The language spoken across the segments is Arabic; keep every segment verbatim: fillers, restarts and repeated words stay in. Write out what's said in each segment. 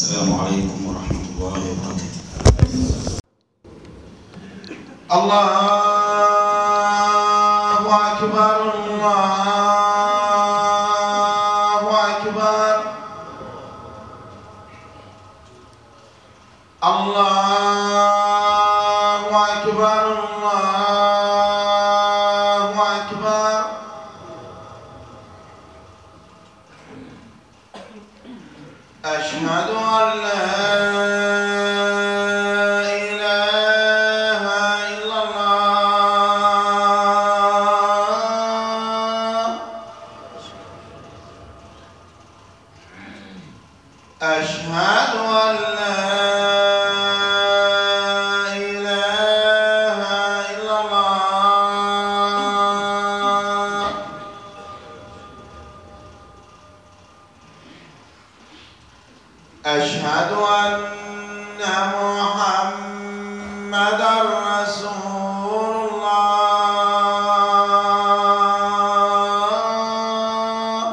السلام عليكم ورحمة الله وبركاته. الله أكبر الله أكبر الله أكبر الله أكبر. أشهد أن لا إله إلا الله. أشهد أن لا إله إلا الله. أشهد أن محمدًا رسول الله.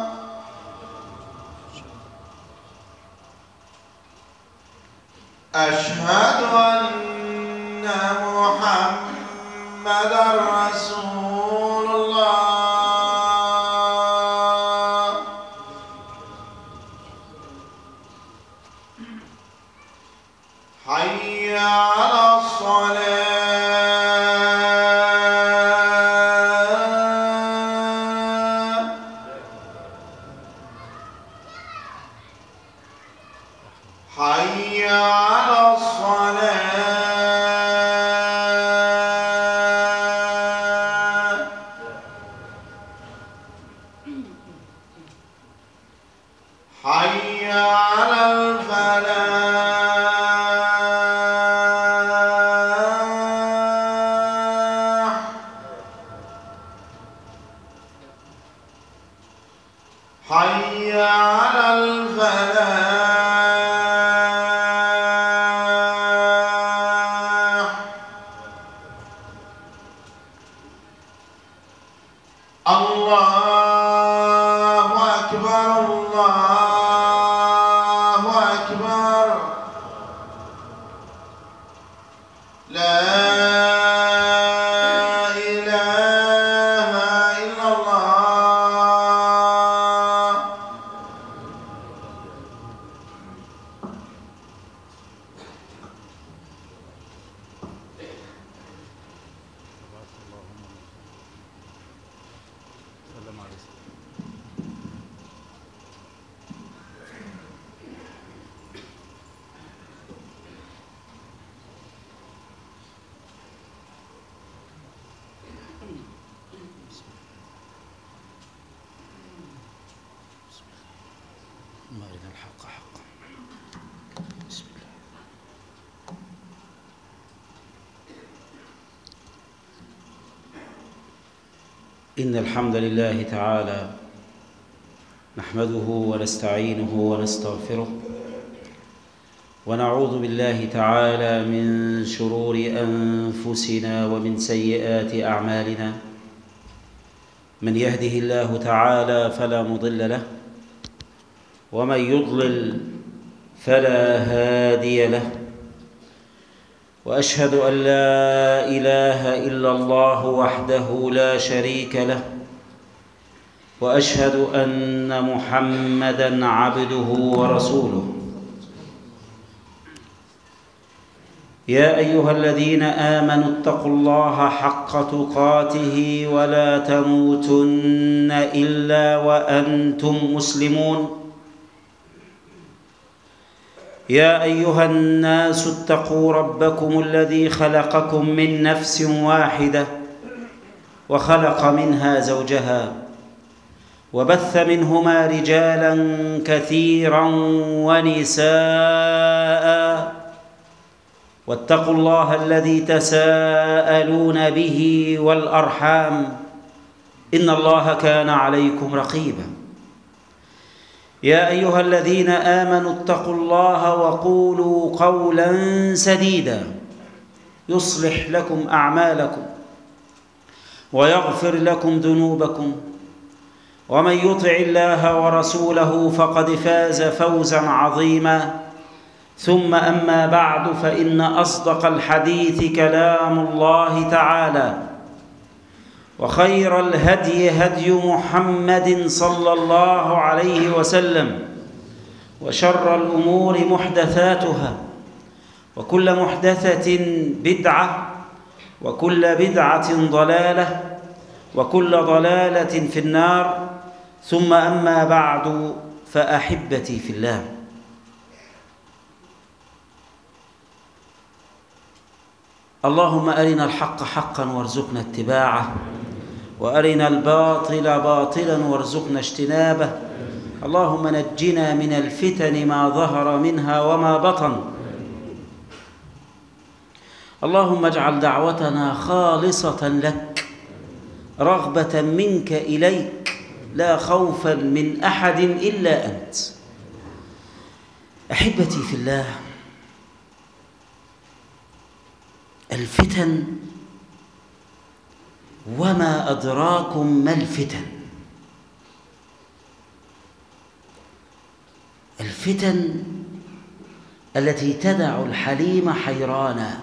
أشهد أن محمدًا رسول الله. حي على الصلاة. حي على الصلاة. حي على الفلاح. حي على الفلاح. الله أكبر الله أكبر. لا إله إلا الله. اللهم أرنا الحق حقا. بسم الله. إن الحمد لله تعالى نحمده ونستعينه ونستغفره ونعوذ بالله تعالى من شرور أنفسنا ومن سيئات أعمالنا. من يهده الله تعالى فلا مضل له ومن يضلل فلا هادي له. وأشهد أن لا إله إلا الله وحده لا شريك له. وأشهد أن محمدًا عبده ورسوله. يا أيها الذين آمنوا اتقوا الله حق تقاته ولا تموتن إلا وأنتم مسلمون. يا أيها الناس اتقوا ربكم الذي خلقكم من نفس واحدة وخلق منها زوجها وبث منهما رجالا كثيرا ونساء. واتقوا الله الذي تساءلون به والأرحام إن الله كان عليكم رقيبا. يا أيها الذين آمنوا اتقوا الله وقولوا قولا سديدا يصلح لكم أعمالكم ويغفر لكم ذنوبكم ومن يطع الله ورسوله فقد فاز فوزا عظيما. ثم أما بعد، فإن أصدق الحديث كلام الله تعالى، وخير الهدي هدي محمد صلى الله عليه وسلم، وشر الأمور محدثاتها، وكل محدثة بدعة، وكل بدعة ضلالة، وكل ضلالة في النار. ثم أما بعد، فأحبتي في الله، اللهم أرنا الحق حقا وارزقنا اتباعه، وأرنا الباطل باطلا وارزقنا اجتنابه. اللهم نجنا من الفتن ما ظهر منها وما بطن. اللهم اجعل دعوتنا خالصة لك، رغبة منك إليك، لا خوفا من أحد إلا أنت. أحبتي في الله، الفتن، وما أدراكم ما الفتن؟ الفتن التي تدع الحليم حيرانا.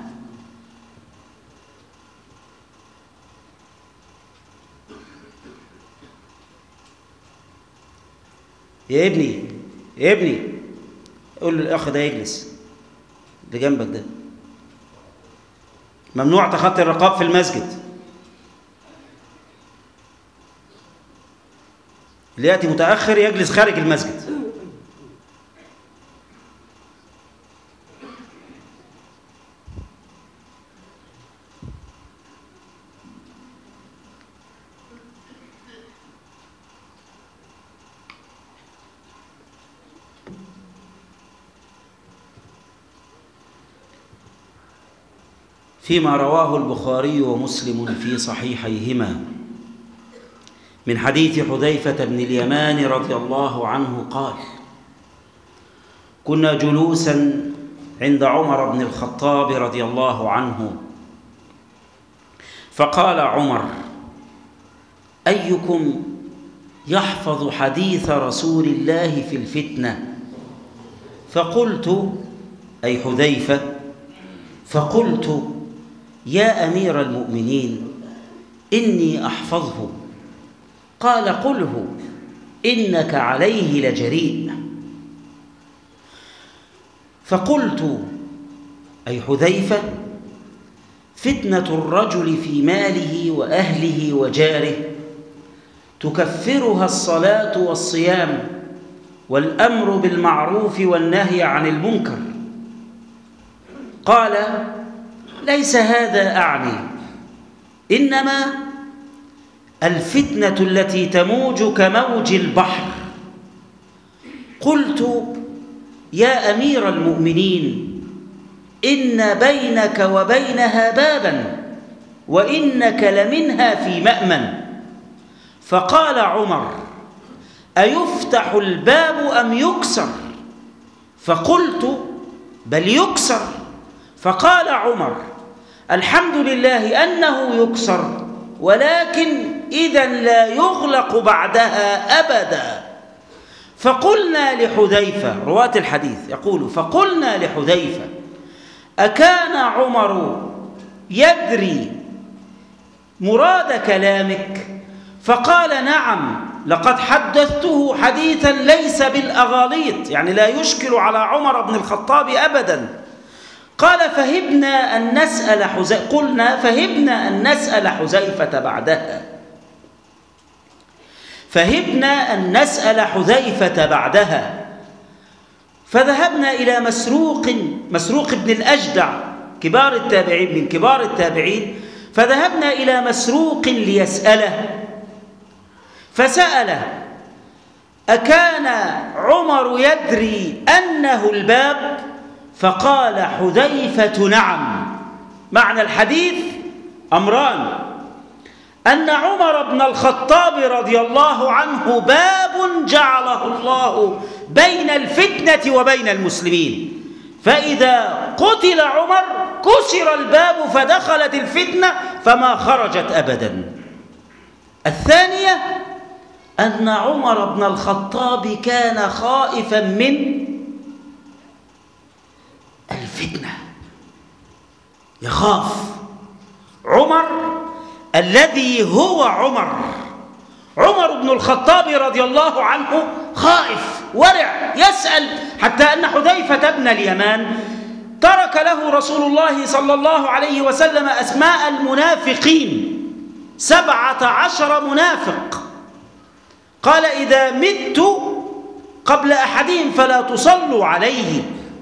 يا ابني يا ابني، قول للأخ ده يجلس، اللي جنبك ده ممنوع تخطي الرقاب في المسجد. اللي يأتي متأخر يجلس خارج المسجد. فيما رواه البخاري ومسلم في صحيحيهما من حديث حذيفة بن اليمان رضي الله عنه قال: كنا جلوسا عند عمر بن الخطاب رضي الله عنه، فقال عمر: أيكم يحفظ حديث رسول الله في الفتنة؟ فقلت، أي حذيفة، فقلت: يا أمير المؤمنين، إني أحفظه. قال: قله، إنك عليه لجريء. فقلت، أي حذيفة: فتنة الرجل في ماله وأهله وجاره تكفرها الصلاة والصيام والأمر بالمعروف والنهي عن المنكر. قال: ليس هذا أعني، إنما الفتنة التي تموج كموج البحر. قلت: يا أمير المؤمنين، إن بينك وبينها بابا، وإنك لمنها في مأمن. فقال عمر: أيفتح الباب أم يكسر؟ فقلت: بل يكسر. فقال عمر: الحمد لله أنه يكسر، ولكن إذا لا يغلق بعدها أبدا. فقلنا لحذيفة، رواة الحديث يقول: فقلنا لحذيفة: أكان عمر يدري مراد كلامك؟ فقال: نعم، لقد حدثته حديثا ليس بالأغاليط، يعني لا يشكل على عمر بن الخطاب أبدا. قال: فهبنا أن نسأل حذيفة، قلنا فهبنا أن نسأل حذيفة بعدها فهبنا أن نسأل حذيفة بعدها فذهبنا إلى مسروق مسروق بن الأجدع، كبار التابعين من كبار التابعين، فذهبنا إلى مسروق ليسأله، فسأله: أكان عمر يدري أنه الباب؟ فقال حذيفة: نعم. معنى الحديث أمران: أن عمر بن الخطاب رضي الله عنه باب جعله الله بين الفتنة وبين المسلمين، فإذا قتل عمر كسر الباب فدخلت الفتنة فما خرجت أبدا. الثانية: أن عمر بن الخطاب كان خائفا من يخاف. عمر الذي هو عمر عمر بن الخطاب رضي الله عنه خائف ورع يسأل، حتى أن حذيفة بن اليمان ترك له رسول الله صلى الله عليه وسلم أسماء المنافقين، سبعة عشر منافق، قال إذا مت قبل أحدهم فلا تصلوا عليه.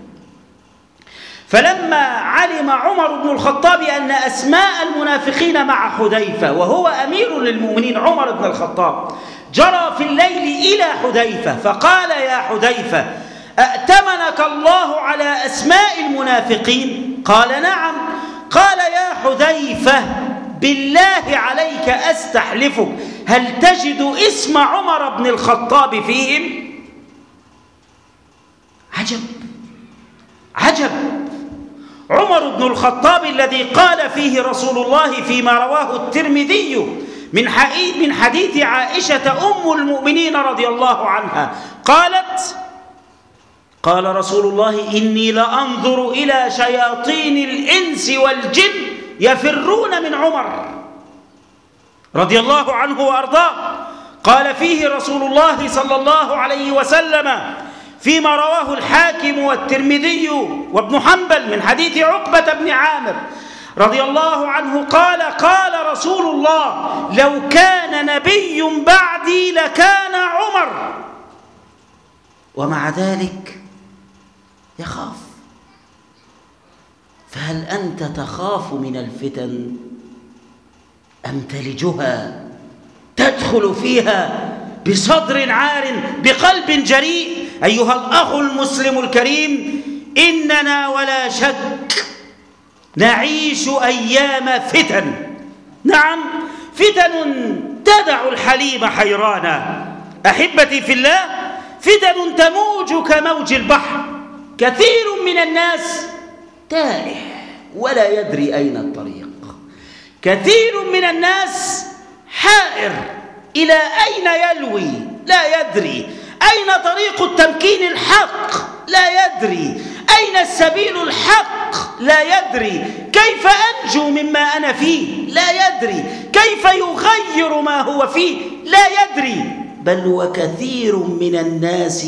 فلما علم عمر بن الخطاب أن أسماء المنافقين مع حذيفة وهو أمير للمؤمنين عمر بن الخطاب، جرى في الليل إلى حذيفة فقال يا حذيفة أأتمنك الله على أسماء المنافقين؟ قال نعم. قال يا حذيفة بالله عليك أستحلفك هل تجد اسم عمر بن الخطاب فيهم؟ عجب عجب. عمر بن الخطاب الذي قال فيه رسول الله فيما رواه الترمذي من من حديث عائشة أم المؤمنين رضي الله عنها قالت قال رسول الله إني لأنظر إلى شياطين الإنس والجن يفرون من عمر رضي الله عنه وأرضاه. قال فيه رسول الله صلى الله عليه وسلم فيما رواه الحاكم والترمذي وابن حنبل من حديث عقبة بن عامر رضي الله عنه قال قال رسول الله لو كان نبي بعدي لكان عمر. ومع ذلك يخاف. فهل أنت تخاف من الفتن أم تلجها تدخل فيها بصدر عار بقلب جريء؟ أيها الأخ المسلم الكريم، إننا ولا شك نعيش أيام فتن. نعم، فتن تدع الحليم حيرانا. أحبتي في الله، فتن تموج كموج البحر. كثير من الناس تائه ولا يدري أين الطريق. كثير من الناس حائر إلى أين يلوي لا يدري. أين طريق التمكين الحق لا يدري. أين السبيل الحق لا يدري. كيف أنجو مما أنا فيه لا يدري. كيف يغير ما هو فيه لا يدري. بل وكثير من الناس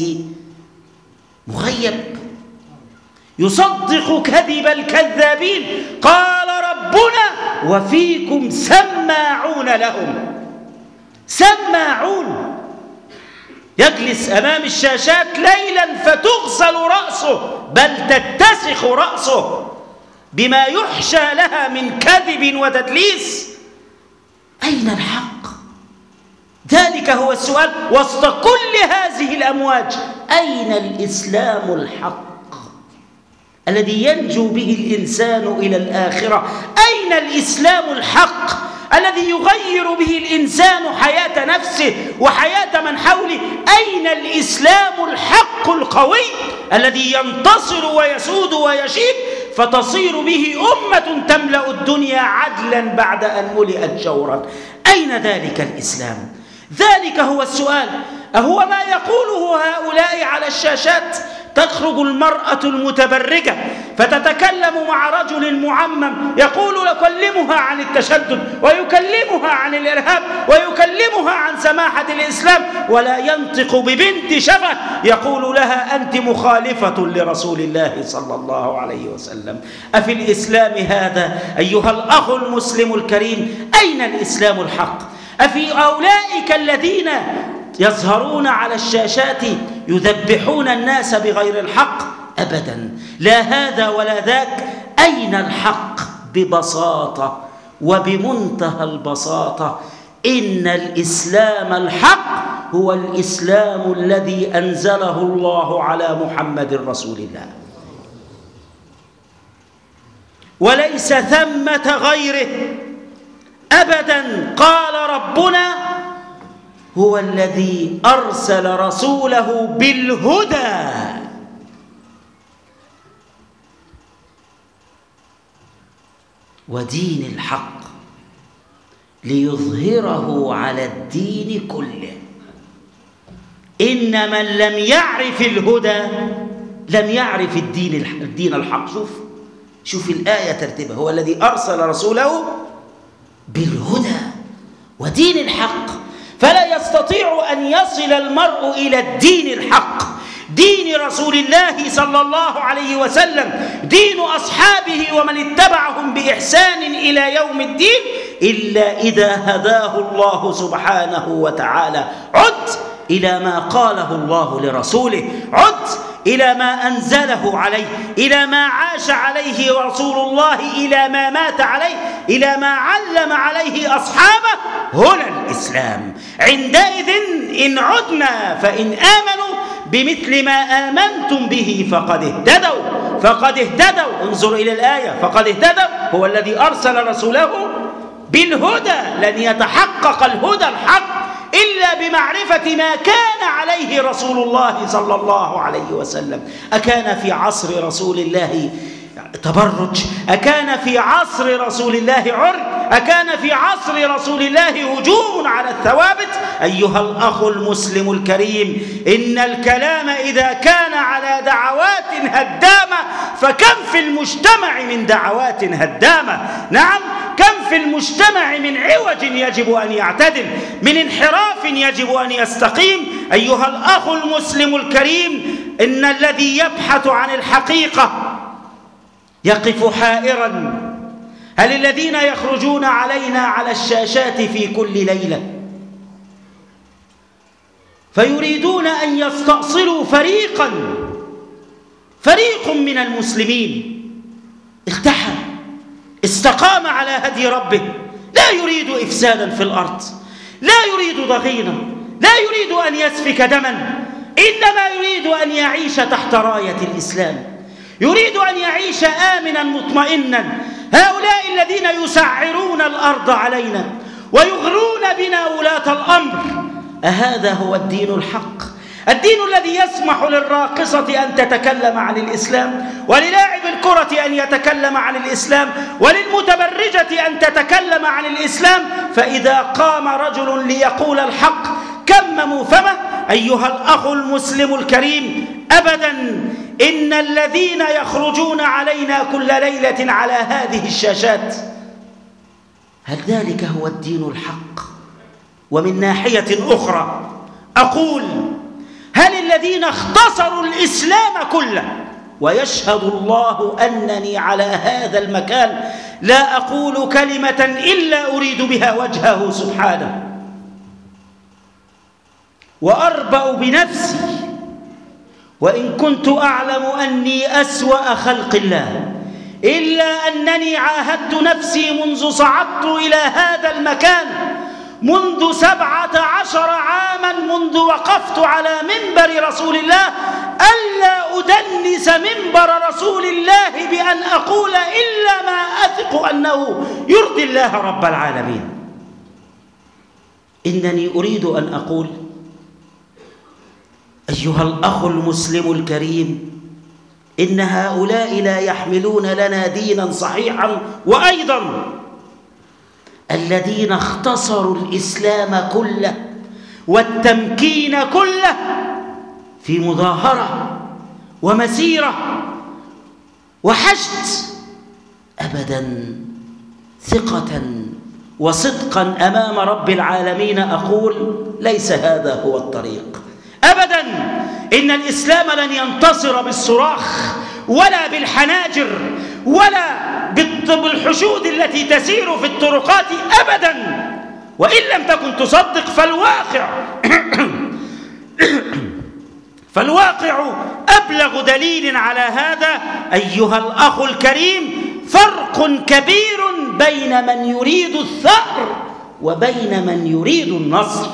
مغيب يصدق كذب الكذابين. قال ربنا وفيكم سماعون لهم. سماعون يجلس أمام الشاشات ليلا فتغسل رأسه بل تتسخ رأسه بما يحشى لها من كذب وتدليس. أين الحق؟ ذلك هو السؤال. وسط كل هذه الأمواج أين الإسلام الحق الذي ينجو به الإنسان إلى الآخرة؟ أين الإسلام الحق الذي يغير به الإنسان حياة نفسه وحياة من حوله؟ أين الإسلام الحق القوي الذي ينتصر ويسود ويشيب فتصير به أمة تملأ الدنيا عدلا بعد أن ملئت جورا؟ أين ذلك الإسلام؟ ذلك هو السؤال. أهو ما يقوله هؤلاء على الشاشات؟ تخرج المرأة المتبرجة فتتكلم مع رجل معمم يقول يكلمها عن التشدد ويكلمها عن الإرهاب ويكلمها عن سماحة الإسلام، ولا ينطق ببنت شفة يقول لها أنت مخالفة لرسول الله صلى الله عليه وسلم. أفي الإسلام هذا أيها الأخ المسلم الكريم؟ أين الإسلام الحق؟ أفي أولئك الذين يظهرون على الشاشات يذبحون الناس بغير الحق؟ أبدا، لا هذا ولا ذاك. أين الحق؟ ببساطة وبمنتهى البساطة إن الإسلام الحق هو الإسلام الذي أنزله الله على محمد رسول الله، وليس ثمة غيره أبدا. قال ربنا هو الذي أرسل رسوله بالهدى ودين الحق ليظهره على الدين كله. إن من لم يعرف الهدى لم يعرف الدين الدين الحق. شوف شوف الآية ترتيبها، هو الذي أرسل رسوله بالهدى ودين الحق، فلا يستطيع أن يصل المرء إلى الدين الحق، دين رسول الله صلى الله عليه وسلم، دين أصحابه ومن اتبعهم بإحسان إلى يوم الدين، إلا إذا هداه الله سبحانه وتعالى. عد إلى ما قاله الله لرسوله، عد إلى ما أنزله عليه، إلى ما عاش عليه رسول الله، إلى ما مات عليه، إلى ما علم عليه أصحابه، هنا الإسلام. عندئذ إن عدنا فإن آمنوا بمثل ما آمنتم به فقد اهتدوا، فقد اهتدوا. انظر إلى الآية، فقد اهتدوا، هو الذي أرسل رسوله بالهدى. لن يتحقق الهدى الحق إلا بمعرفة ما كان عليه رسول الله صلى الله عليه وسلم. أكان في عصر رسول الله تبرج؟ أكان في عصر رسول الله عرق؟ أكان في عصر رسول الله هجوم على الثوابت؟ أيها الأخ المسلم الكريم، إن الكلام إذا كان على دعوات هدامة فكم في المجتمع من دعوات هدامة. نعم، كم في المجتمع من عوج يجب أن يعتدل، من انحراف يجب أن يستقيم. أيها الأخ المسلم الكريم، إن الذي يبحث عن الحقيقة يقف حائرا. هل الذين يخرجون علينا على الشاشات في كل ليلة فيريدون أن يستأصلوا فريقا فريق من المسلمين التحى استقام على هدي ربه، لا يريد إفسادا في الأرض، لا يريد ضغينة، لا يريد أن يسفك دما، إنما يريد أن يعيش تحت راية الإسلام، يريد أن يعيش آمنا مطمئنا. هؤلاء الذين يسعرون الأرض علينا ويغرون بنا ولاة الأمر، أهذا هو الدين الحق؟ الدين الذي يسمح للراقصة أن تتكلم عن الإسلام، وللاعب الكرة أن يتكلم عن الإسلام، وللمتبرجة أن تتكلم عن الإسلام، فإذا قام رجل ليقول الحق كمموا فمه. أيها الأخ المسلم الكريم، أبدا، إن الذين يخرجون علينا كل ليلة على هذه الشاشات، هل ذلك هو الدين الحق؟ ومن ناحية أخرى أقول، هل الذين اختصروا الإسلام كله، ويشهد الله أنني على هذا المكان لا أقول كلمة إلا أريد بها وجهه سبحانه، وأربأ بنفسي وإن كنت أعلم أني أسوأ خلق الله، إلا أنني عاهدت نفسي منذ صعدت إلى هذا المكان، منذ سبعة عشر عاما، منذ وقفت على منبر رسول الله، ألا أدنس منبر رسول الله بأن أقول إلا ما أثق أنه يرضي الله رب العالمين. إنني أريد أن أقول، أيها الأخ المسلم الكريم، إن هؤلاء لا يحملون لنا دينا صحيحا، وأيضا الذين اختصروا الإسلام كله والتمكين كله في مظاهرة ومسيرة وحشد، أبدا، ثقة وصدقا أمام رب العالمين أقول ليس هذا هو الطريق أبدا. إن الإسلام لن ينتصر بالصراخ ولا بالحناجر ولا بالحشود التي تسير في الطرقات أبدا، وإن لم تكن تصدق فالواقع فالواقع أبلغ دليل على هذا. أيها الأخ الكريم، فرق كبير بين من يريد الثأر وبين من يريد النصر،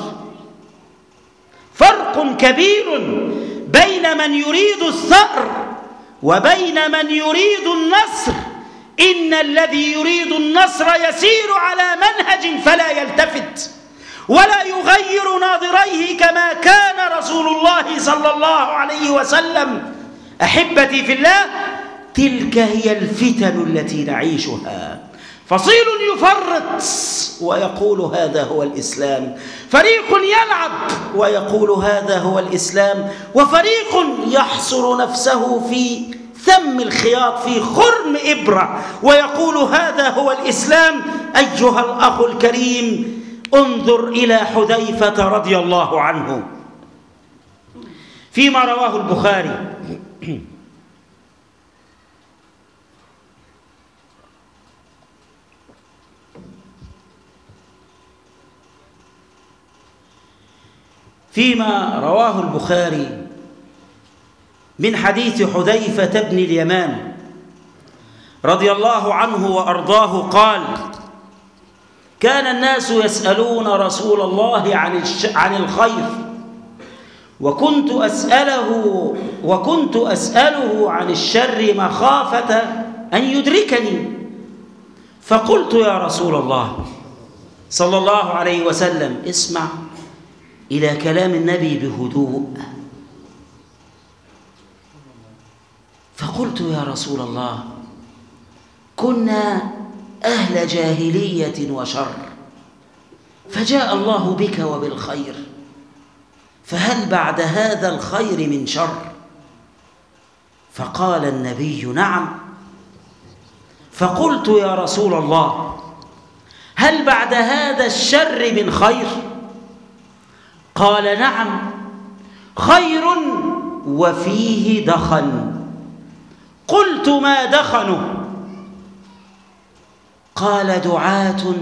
فرق كبير بين من يريد الثأر وبين من يريد النصر. إن الذي يريد النصر يسير على منهج فلا يلتفت ولا يغير ناظريه كما كان رسول الله صلى الله عليه وسلم. أحبتي في الله، تلك هي الفتن التي نعيشها. فصيل يفرط ويقول هذا هو الإسلام، فريق يلعب ويقول هذا هو الإسلام، وفريق يحصر نفسه في ثم الخياط في خرم إبرة ويقول هذا هو الإسلام. أيها الأخ الكريم، انظر إلى حذيفة رضي الله عنه فيما رواه البخاري فيما رواه البخاري من حديث حذيفة بن اليمان رضي الله عنه وأرضاه قال: كان الناس يسألون رسول الله عن عن الخير وكنت أسأله وكنت أسأله عن الشر مخافة أن يدركني، فقلت يا رسول الله صلى الله عليه وسلم اسمع إلى كلام النبي بهدوء. فقلت يا رسول الله كنا أهل جاهلية وشر، فجاء الله بك وبالخير، فهل بعد هذا الخير من شر؟ فقال النبي نعم. فقلت يا رسول الله هل بعد هذا الشر من خير؟ قال نعم، خير وفيه دخن. قلت ما دخنه؟ قال دعاة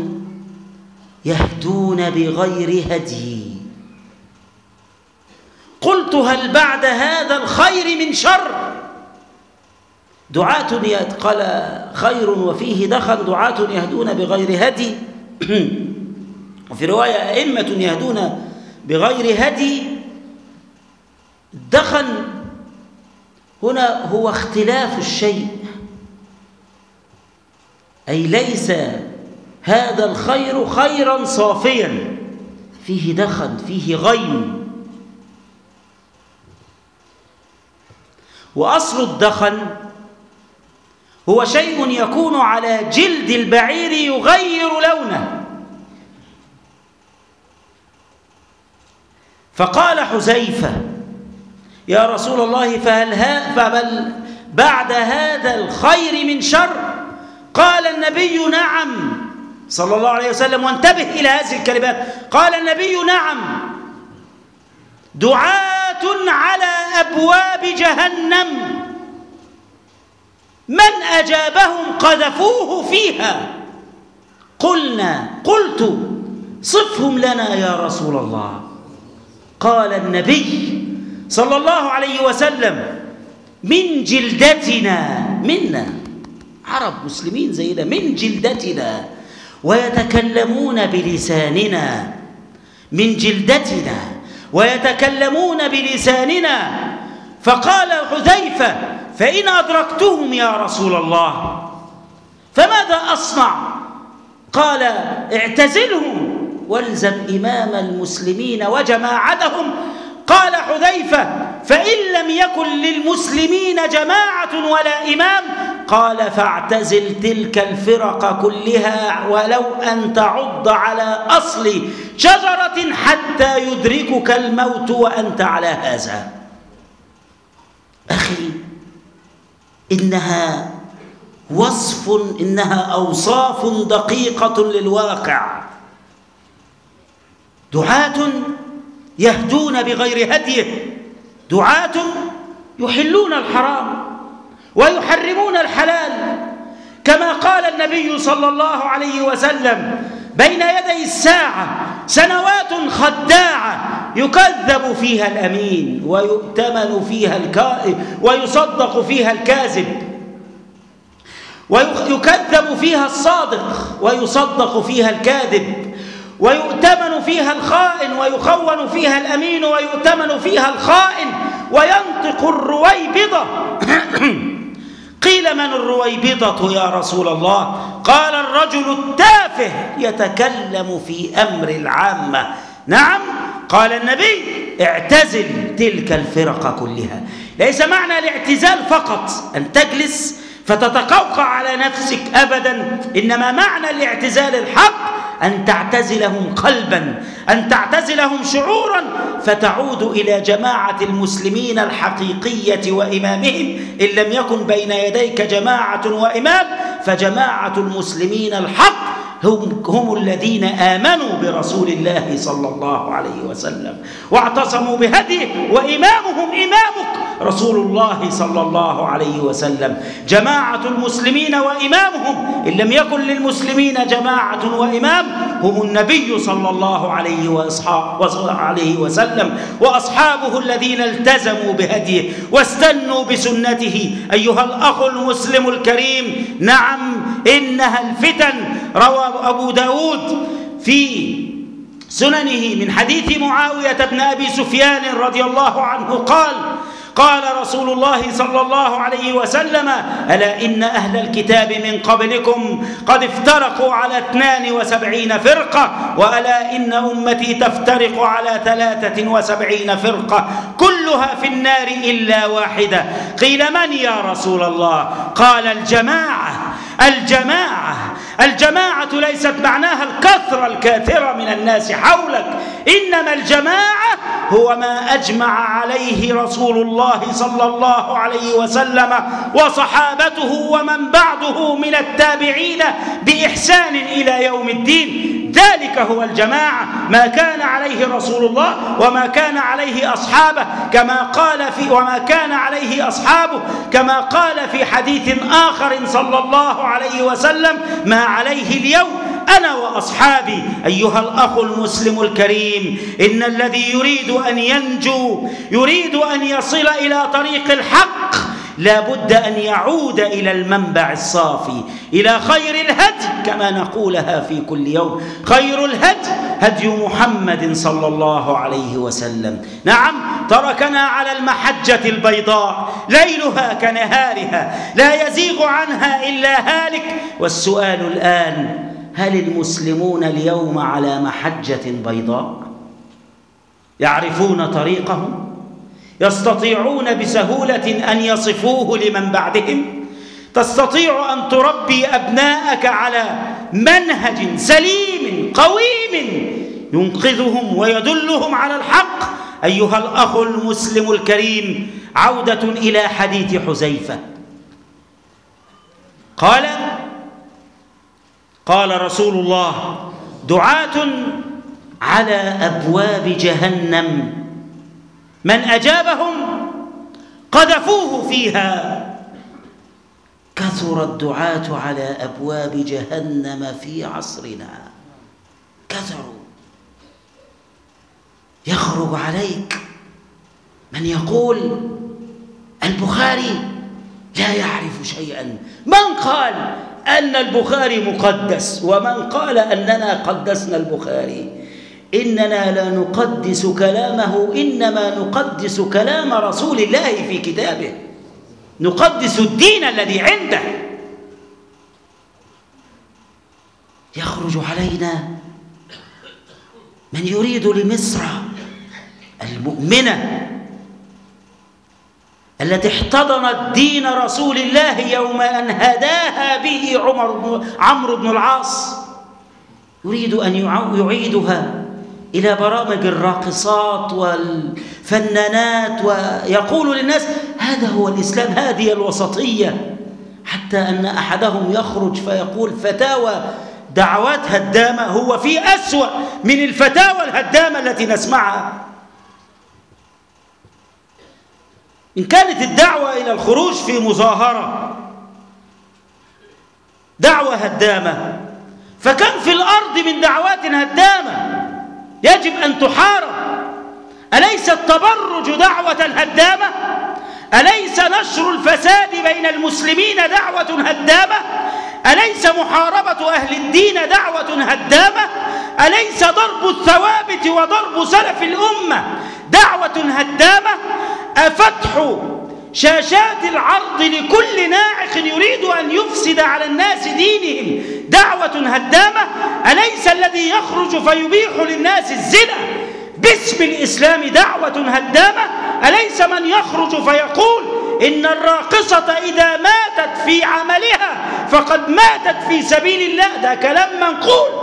يهدون بغير هدي. قلت هل بعد هذا الخير من شر؟ دعاة قال خير وفيه دخن، دعاة يهدون بغير هدي. وفي رواية أئمة يهدون بغير هدي. الدخن هنا هو اختلاف الشيء، أي ليس هذا الخير خيرا صافيا، فيه دخن، فيه غيم. وأصل الدخن هو شيء يكون على جلد البعير يغير لونه. فقال حذيفة يا رسول الله فهل فبل بعد هذا الخير من شر؟ قال النبي نعم صلى الله عليه وسلم، وانتبه إلى هذه الكلمات، قال النبي نعم، دعاة على أبواب جهنم من أجابهم قذفوه فيها. قلنا قلت صفهم لنا يا رسول الله. قال النبي صلى الله عليه وسلم من جلدتنا، منا عرب مسلمين زينا، من جلدتنا، ويتكلمون بلساننا، من جلدتنا ويتكلمون بلساننا. فقال حذيفة فإن أدركتهم يا رسول الله فماذا أصنع؟ قال اعتزلهم والزم إمام المسلمين وجماعتهم. قال حذيفة فإن لم يكن للمسلمين جماعة ولا إمام؟ قال فاعتزل تلك الفرق كلها ولو أن تعض على أصل شجرة حتى يدركك الموت وأنت على هذا. أخي، إنها وصف إنها أوصاف دقيقة للواقع. دعاة يهدون بغير هديه، دعاة يحلون الحرام ويحرمون الحلال، كما قال النبي صلى الله عليه وسلم بين يدي الساعة سنوات خداعة يكذب فيها الأمين ويؤتمن فيها الكاذب ويصدق فيها الكاذب، ويكذب فيها الصادق ويصدق فيها الكاذب، ويؤتمن فيها الخائن ويخون فيها الأمين ويؤتمن فيها الخائن، وينطق الرويبضة. قيل من الرويبضة يا رسول الله؟ قال الرجل التافه يتكلم في أمر العامة. نعم. قال النبي اعتزل تلك الفرق كلها. ليس معنى الاعتزال فقط أن تجلس فتتقوقع على نفسك أبدا، إنما معنى الاعتزال الحق أن تعتزلهم قلبا، أن تعتزلهم شعورا، فتعود إلى جماعة المسلمين الحقيقية وإمامهم. إن لم يكن بين يديك جماعة وإمام فجماعة المسلمين الحق هم, هم الذين آمنوا برسول الله صلى الله عليه وسلم واعتصموا بهديه، وإمامهم إمامك رسول الله صلى الله عليه وسلم. جماعة المسلمين وإمامهم إن لم يكن للمسلمين جماعة وإمام هم النبي صلى الله عليه وسلم وأصحابه الذين التزموا بهديه واستنوا بسنته. أيها الأخ المسلم الكريم، نعم إنها الفتن. روى أبو داود في سننه من حديث معاوية بن أبي سفيان رضي الله عنه قال: قال رسول الله صلى الله عليه وسلم: ألا إن أهل الكتاب من قبلكم قد افترقوا على اثنان وسبعين فرقة، وألا إن أمتي تفترق على ثلاثة وسبعين فرقة كلها في النار إلا واحدة. قيل: من يا رسول الله؟ قال: الجماعة. الجماعة الجماعة ليست معناها الكثرة الكاثرة من الناس حولك، إنما الجماعة هو ما أجمع عليه رسول الله صلى الله عليه وسلم وصحابته ومن بعده من التابعين بإحسان إلى يوم الدين. ذلك هو الجماعة، ما كان عليه رسول الله وما كان عليه أصحابه كما قال في وما كان عليه أصحابه كما قال في حديث آخر صلى الله عليه وسلم: ما عليه اليوم أنا وأصحابي. أيها الأخ المسلم الكريم، إن الذي يريد أن ينجو، يريد أن يصل إلى طريق الحق، لا بد أن يعود إلى المنبع الصافي، إلى خير الهدي كما نقولها في كل يوم: خير الهدي هدي محمد صلى الله عليه وسلم. نعم، تركنا على المحجة البيضاء ليلها كنهارها لا يزيغ عنها إلا هالك. والسؤال الآن: هل المسلمون اليوم على محجة بيضاء؟ يعرفون طريقهم؟ يستطيعون بسهولة أن يصفوه لمن بعدهم؟ تستطيع أن تربي أبناءك على منهج سليم قويم ينقذهم ويدلهم على الحق؟ أيها الأخ المسلم الكريم، عودة إلى حديث حذيفة. قال قال رسول الله: دعاة على أبواب جهنم من أجابهم قذفوه فيها. كثر الدعاة على أبواب جهنم في عصرنا، كثروا. يخرج عليك من يقول البخاري لا يعرف شيئا. من قال أن البخاري مقدس؟ ومن قال أننا قدسنا البخاري؟ إننا لا نقدس كلامه، إنما نقدس كلام رسول الله في كتابه، نقدس الدين الذي عنده. يخرج علينا من يريد لمصر المؤمنة التي احتضنت دين رسول الله يوم أن هداها به عمر بن عمرو بن العاص، يريد أن يعيدها إلى برامج الراقصات والفنانات، ويقول للناس هذا هو الإسلام، هذه الوسطية، حتى أن أحدهم يخرج فيقول فتاوى دعوات هدامة هو في أسوأ من الفتاوى الهدامة التي نسمعها. إن كانت الدعوة إلى الخروج في مظاهرة دعوة هدامة، فكم في الأرض من دعوات هدامة يجب أن تحارب. أليس التبرج دعوة هدامة؟ أليس نشر الفساد بين المسلمين دعوة هدامة؟ أليس محاربة أهل الدين دعوة هدامة؟ أليس ضرب الثوابت وضرب سلف الأمة دعوة هدامة؟ أفتح شاشات العرض لكل ناعق يريد أن يفسد على الناس دينهم دعوة هدامة؟ أليس الذي يخرج فيبيح للناس الزنا باسم الإسلام دعوة هدامة؟ أليس من يخرج فيقول إن الراقصة إذا ماتت في عملها فقد ماتت في سبيل الله؟ ده كلام منقول.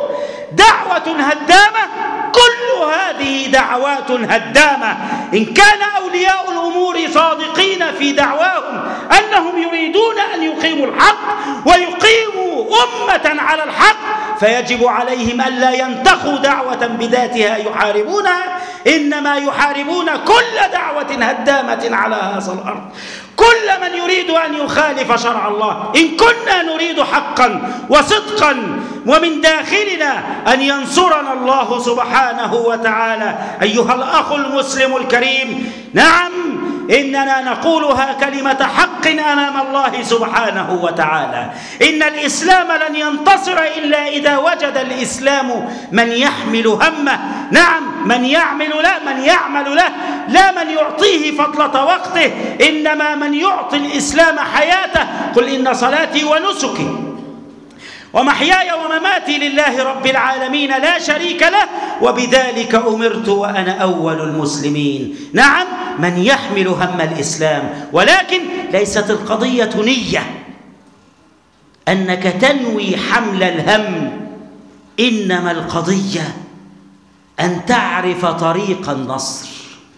دعوة هدامة؟ كل هذه دعوات هدامة. إن كان أولياء الأمور صادقين في دعواهم أنهم يريدون أن يقيموا الحق ويقيموا أمة على الحق، فيجب عليهم ألا ينتخوا دعوة بذاتها يحاربونها، إنما يحاربون كل دعوة هدامة على هذا الأرض، كل من يريد أن يخالف شرع الله. إن كنا نريد حقا وصدقا ومن داخلنا أن ينصرنا الله سبحانه وتعالى. أيها الأخ المسلم الكريم، نعم إننا نقولها كلمة حق أمام الله سبحانه وتعالى. إن الإسلام لن ينتصر إلا إذا وجد الإسلام من يحمل همه، نعم من يعمل له من يعمل له لا من يعطيه فضلة وقته، إنما من يعطي الإسلام حياته. قل إن صلاتي ونسكي ومحياي ومماتي لله رب العالمين لا شريك له وبذلك أمرت وأنا أول المسلمين. نعم من يحمل هم الإسلام، ولكن ليست القضية نية أنك تنوي حمل الهم، إنما القضية أن تعرف طريق النصر،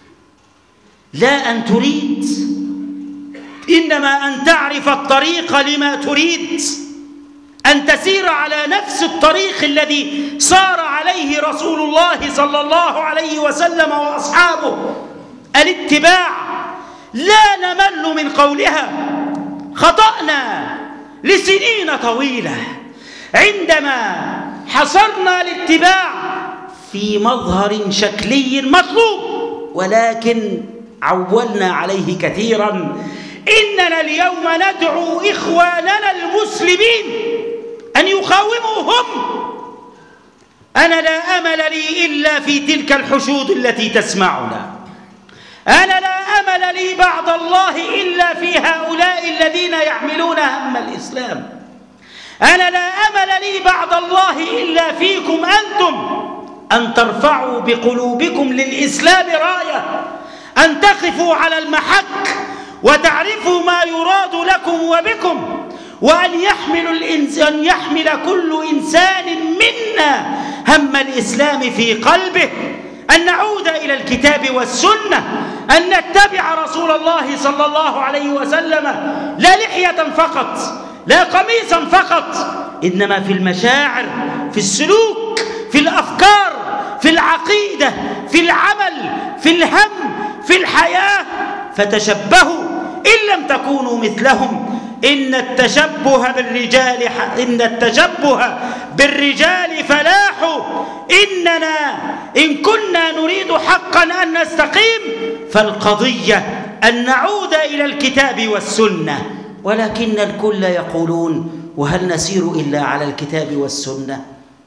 لا أن تريد، إنما أن تعرف الطريق لما تريد، أن تسير على نفس الطريق الذي سار عليه رسول الله صلى الله عليه وسلم وأصحابه، الاتباع. لا نمل من قولها. خطأنا لسنين طويلة عندما حصرنا الاتباع في مظهر شكلي مطلوب، ولكن عولنا عليه كثيرا. إننا اليوم ندعو إخواننا المسلمين أن يقاوموا هم. أنا لا أمل لي إلا في تلك الحشود التي تسمعنا، أنا لا أمل لي بعد الله إلا في هؤلاء الذين يحملون هم الإسلام، أنا لا أمل لي بعد الله إلا فيكم أنتم، أن ترفعوا بقلوبكم للإسلام راية، أن تقفوا على المحك وتعرفوا ما يراد لكم وبكم، وأن يحمل الإنسان يحمل كل إنسان منا هم الإسلام في قلبه، أن نعود إلى الكتاب والسنة، أن نتبع رسول الله صلى الله عليه وسلم، لا لحية فقط، لا قميصا فقط، إنما في المشاعر، في السلوك، في الأفكار، في العقيدة، في العمل، في الهم، في الحياة. فتشبهوا إن لم تكونوا مثلهم، إن التشبه بالرجال إن التشبه بالرجال فلاح. إننا إن كنا نريد حقا أن نستقيم فالقضية أن نعود إلى الكتاب والسنة. ولكن الكل يقولون: وهل نسير إلا على الكتاب والسنة؟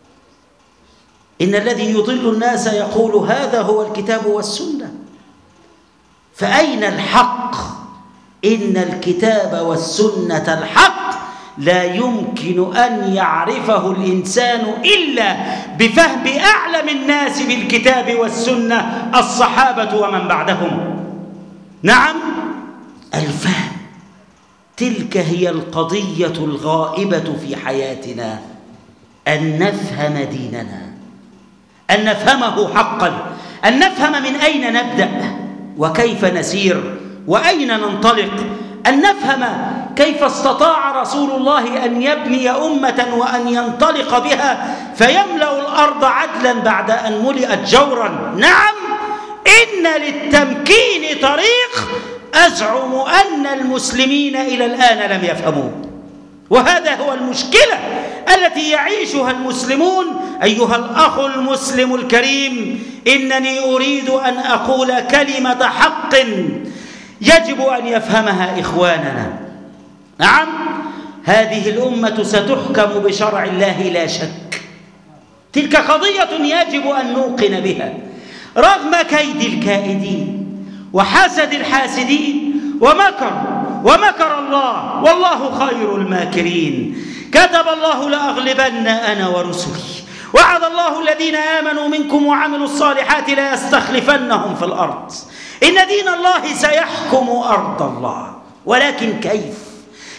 إن الذي يضل الناس يقول هذا هو الكتاب والسنة، فأين الحق؟ إن الكتاب والسنة الحق لا يمكن أن يعرفه الإنسان إلا بفهم أعلم الناس بالكتاب والسنة، الصحابة ومن بعدهم. نعم، الفهم، تلك هي القضية الغائبة في حياتنا، أن نفهم ديننا، أن نفهمه حقا، أن نفهم من أين نبدأ وكيف نسير وأين ننطلق، أن نفهم كيف استطاع رسول الله أن يبني أمة وأن ينطلق بها فيملأ الأرض عدلا بعد أن ملئت جورا. نعم، إن للتمكين طريق أزعم أن المسلمين إلى الآن لم يفهموه، وهذا هو المشكلة التي يعيشها المسلمون. أيها الأخ المسلم الكريم، إنني أريد أن أقول كلمة حق يجب أن يفهمها إخواننا. نعم، هذه الأمة ستحكم بشرع الله لا شك، تلك قضية يجب أن نوقن بها رغم كيد الكائدين وحسد الحاسدين ومكر ومكر الله، والله خير الماكرين. كتب الله: لأغلبن أنا ورسلي. وعد الله الذين آمنوا منكم وعملوا الصالحات لا يستخلفنهم في الأرض. إن دين الله سيحكم أرض الله، ولكن كيف؟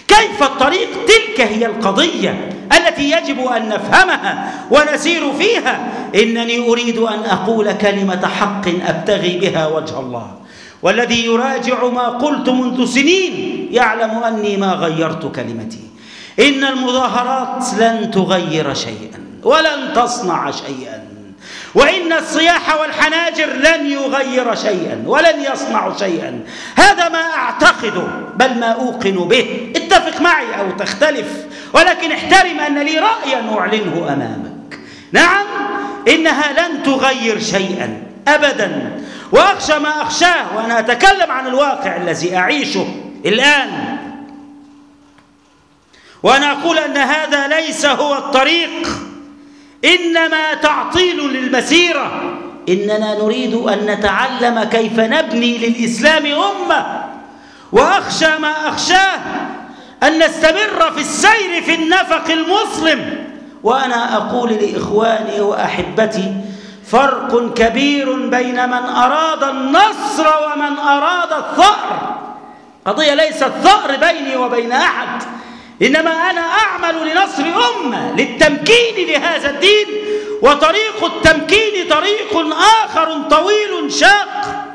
كيف الطريق؟ تلك هي القضية التي يجب أن نفهمها ونسير فيها. إنني أريد أن أقول كلمة حق أبتغي بها وجه الله، والذي يراجع ما قلت منذ سنين يعلم أني ما غيرت كلمتي. إن المظاهرات لن تغير شيئا ولن تصنع شيئا، وإن الصياح والحناجر لن يغير شيئا ولن يصنع شيئا. هذا ما أعتقده بل ما أوقن به. اتفق معي أو تختلف، ولكن احترم أن لي رأيا أعلنه أمامك. نعم، إنها لن تغير شيئا أبدا، وأخشى ما أخشاه وأنا أتكلم عن الواقع الذي أعيشه الآن، وأنا أقول أن هذا ليس هو الطريق، إنما تعطيل للمسيرة. إننا نريد أن نتعلم كيف نبني للإسلام أمة، وأخشى ما أخشاه أن نستمر في السير في النفق المسلم. وأنا أقول لإخواني وأحبتي فرق كبير بين من أراد النصر ومن أراد الثأر. قضية ليست ثأر بيني وبين أحد، إنما أنا أعمل لنصر أمة، للتمكين لهذا الدين، وطريق التمكين طريق آخر طويل شاق.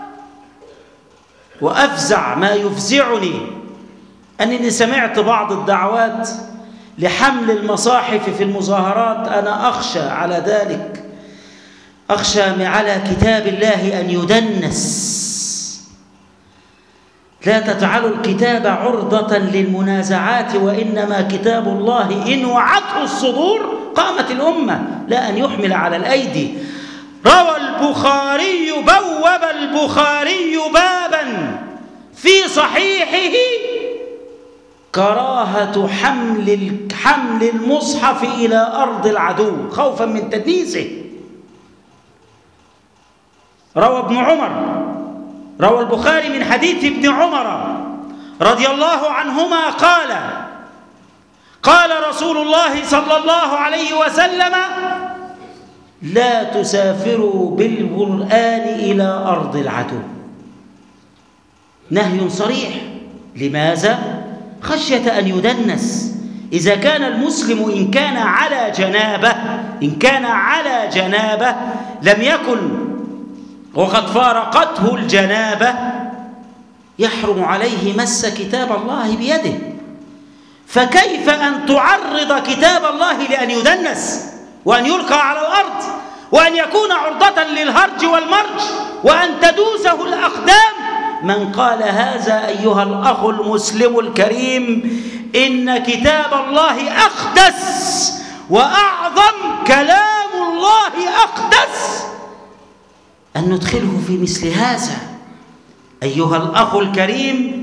وأفزع ما يفزعني أنني سمعت بعض الدعوات لحمل المصاحف في المظاهرات. أنا أخشى على ذلك، أخشى على كتاب الله أن يدنس. لا تجعلوا الكتاب عرضة للمنازعات، وإنما كتاب الله إن وعته الصدور قامت الأمة، لا أن يحمل على الأيدي. روى البخاري بوب البخاري بابا في صحيحه كراهة حمل حمل المصحف إلى أرض العدو خوفا من تدنيسه. روى ابن عمر، روى البخاري من حديث ابن عمر رضي الله عنهما قال قال رسول الله صلى الله عليه وسلم: لا تسافروا بالقرآن إلى أرض العدو. نهي صريح. لماذا؟ خشية أن يدنس. إذا كان المسلم إن كان على جنابه إن كان على جنابه لم يكن وقد فارقته الجنابة يحرم عليه مس كتاب الله بيده، فكيف أن تعرض كتاب الله لأن يدنس وأن يلقى على الأرض وأن يكون عرضة للهرج والمرج وأن تدوسه الأقدام؟ من قال هذا أيها الأخ المسلم الكريم إن كتاب الله أقدس وأعظم، كلام الله أقدس، أن ندخله في مثل هذا. أيها الأخ الكريم،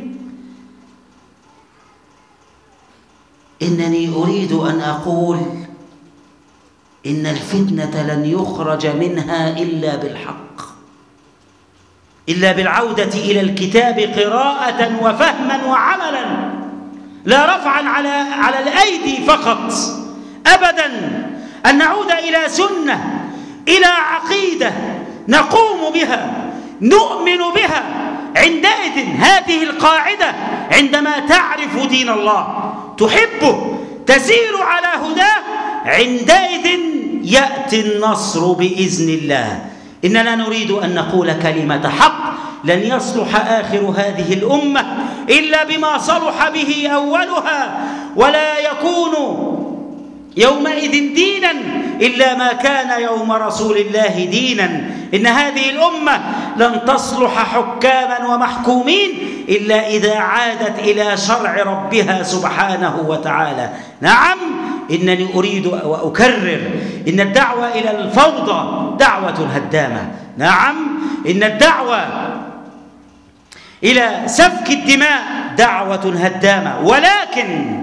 إنني أريد أن أقول إن الفتنة لن يخرج منها إلا بالحق، إلا بالعودة إلى الكتاب قراءة وفهما وعملا، لا رفعا على على الأيدي فقط أبدا. أن نعود إلى سنة، إلى عقيدة نقوم بها، نؤمن بها. عندئذ هذه القاعدة، عندما تعرف دين الله، تحبه، تسير على هداه، عندئذ يأتي النصر بإذن الله. إننا نريد أن نقول كلمة حق. لن يصلح آخر هذه الأمة إلا بما صلح به أولها، ولا يكون يومئذ دينا إلا ما كان يوم رسول الله دينا. إن هذه الأمة لن تصلح حكاما ومحكومين إلا إذا عادت إلى شرع ربها سبحانه وتعالى. نعم، إنني أريد وأكرر إن الدعوة إلى الفوضى دعوة هدامة. نعم، إن الدعوة إلى سفك الدماء دعوة هدامة، ولكن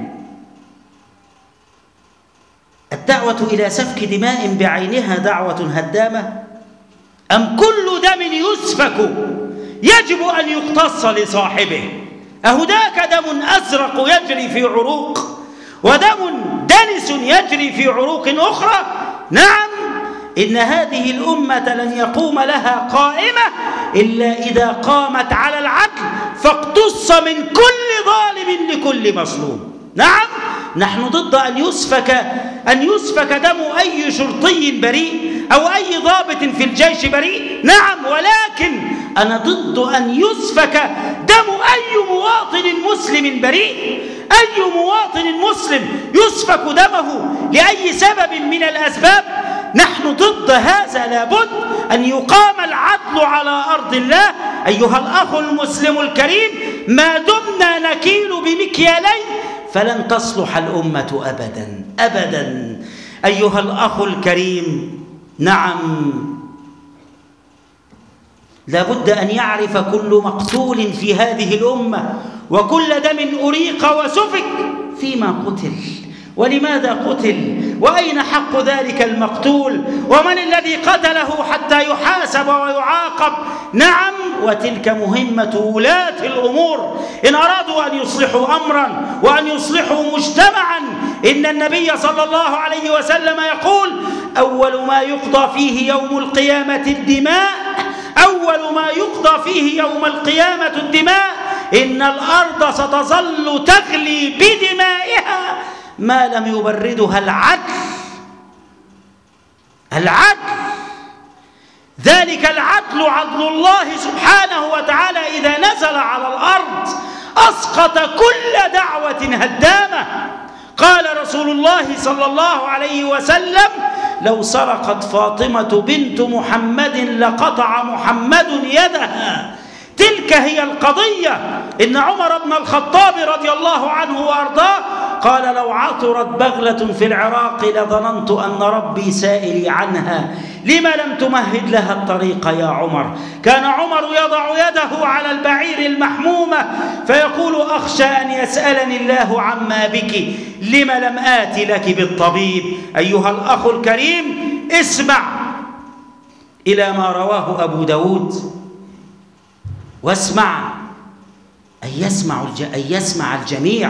الدعوة إلى سفك دماء بعينها دعوة هدامة، أم كل دم يسفك يجب أن يقتص لصاحبه؟ أهداك دم أزرق يجري في عروق ودم دنس يجري في عروق أخرى؟ نعم، إن هذه الأمة لن يقوم لها قائمة إلا إذا قامت على العدل، فاقتص من كل ظالم لكل مظلوم. نعم، نحن ضد أن يسفك أن يسفك دم أي شرطي بريء أو أي ضابط في الجيش بريء، نعم، ولكن أنا ضد أن يسفك دم أي مواطن مسلم بريء. أي مواطن مسلم يسفك دمه لأي سبب من الأسباب، نحن ضد هذا. لابد أن يقام العدل على أرض الله. أيها الأخ المسلم الكريم، ما دمنا نكيل بمكيالين فلن تصلح الأمة أبدا أبدا. أيها الأخ الكريم، نعم، لابد أن يعرف كل مقتول في هذه الأمة وكل دم أريق وسفك فيما قتل، ولماذا قتل، وأين حق ذلك المقتول، ومن الذي قتله حتى يحاسب ويعاقب. نعم، وتلك مهمة ولاة الأمور إن أرادوا أن يصلحوا أمرا وأن يصلحوا مجتمعا. إن النبي صلى الله عليه وسلم يقول: أول ما يقضى فيه يوم القيامة الدماء أول ما يقضى فيه يوم القيامة الدماء إن الأرض ستظل تغلي بدمائها ما لم يبردها العدل. العدل، ذلك العدل عدل الله سبحانه وتعالى إذا نزل على الأرض أسقط كل دعوة هدامة. قال رسول الله صلى الله عليه وسلم: لو سرقت فاطمة بنت محمد لقطع محمد يدها. تلك هي القضية. إن عمر بن الخطاب رضي الله عنه وأرضاه قال: لو عثرت بغلة في العراق لظننت أن ربي سائلي عنها، لما لم تمهد لها الطريق يا عمر؟ كان عمر يضع يده على البعير المحمومة فيقول: أخشى أن يسألني الله عما بك، لما لم آت لك بالطبيب. أيها الأخ الكريم، اسمع إلى ما رواه أبو داود، واسمع أن يسمع, الج... أن يسمع الجميع،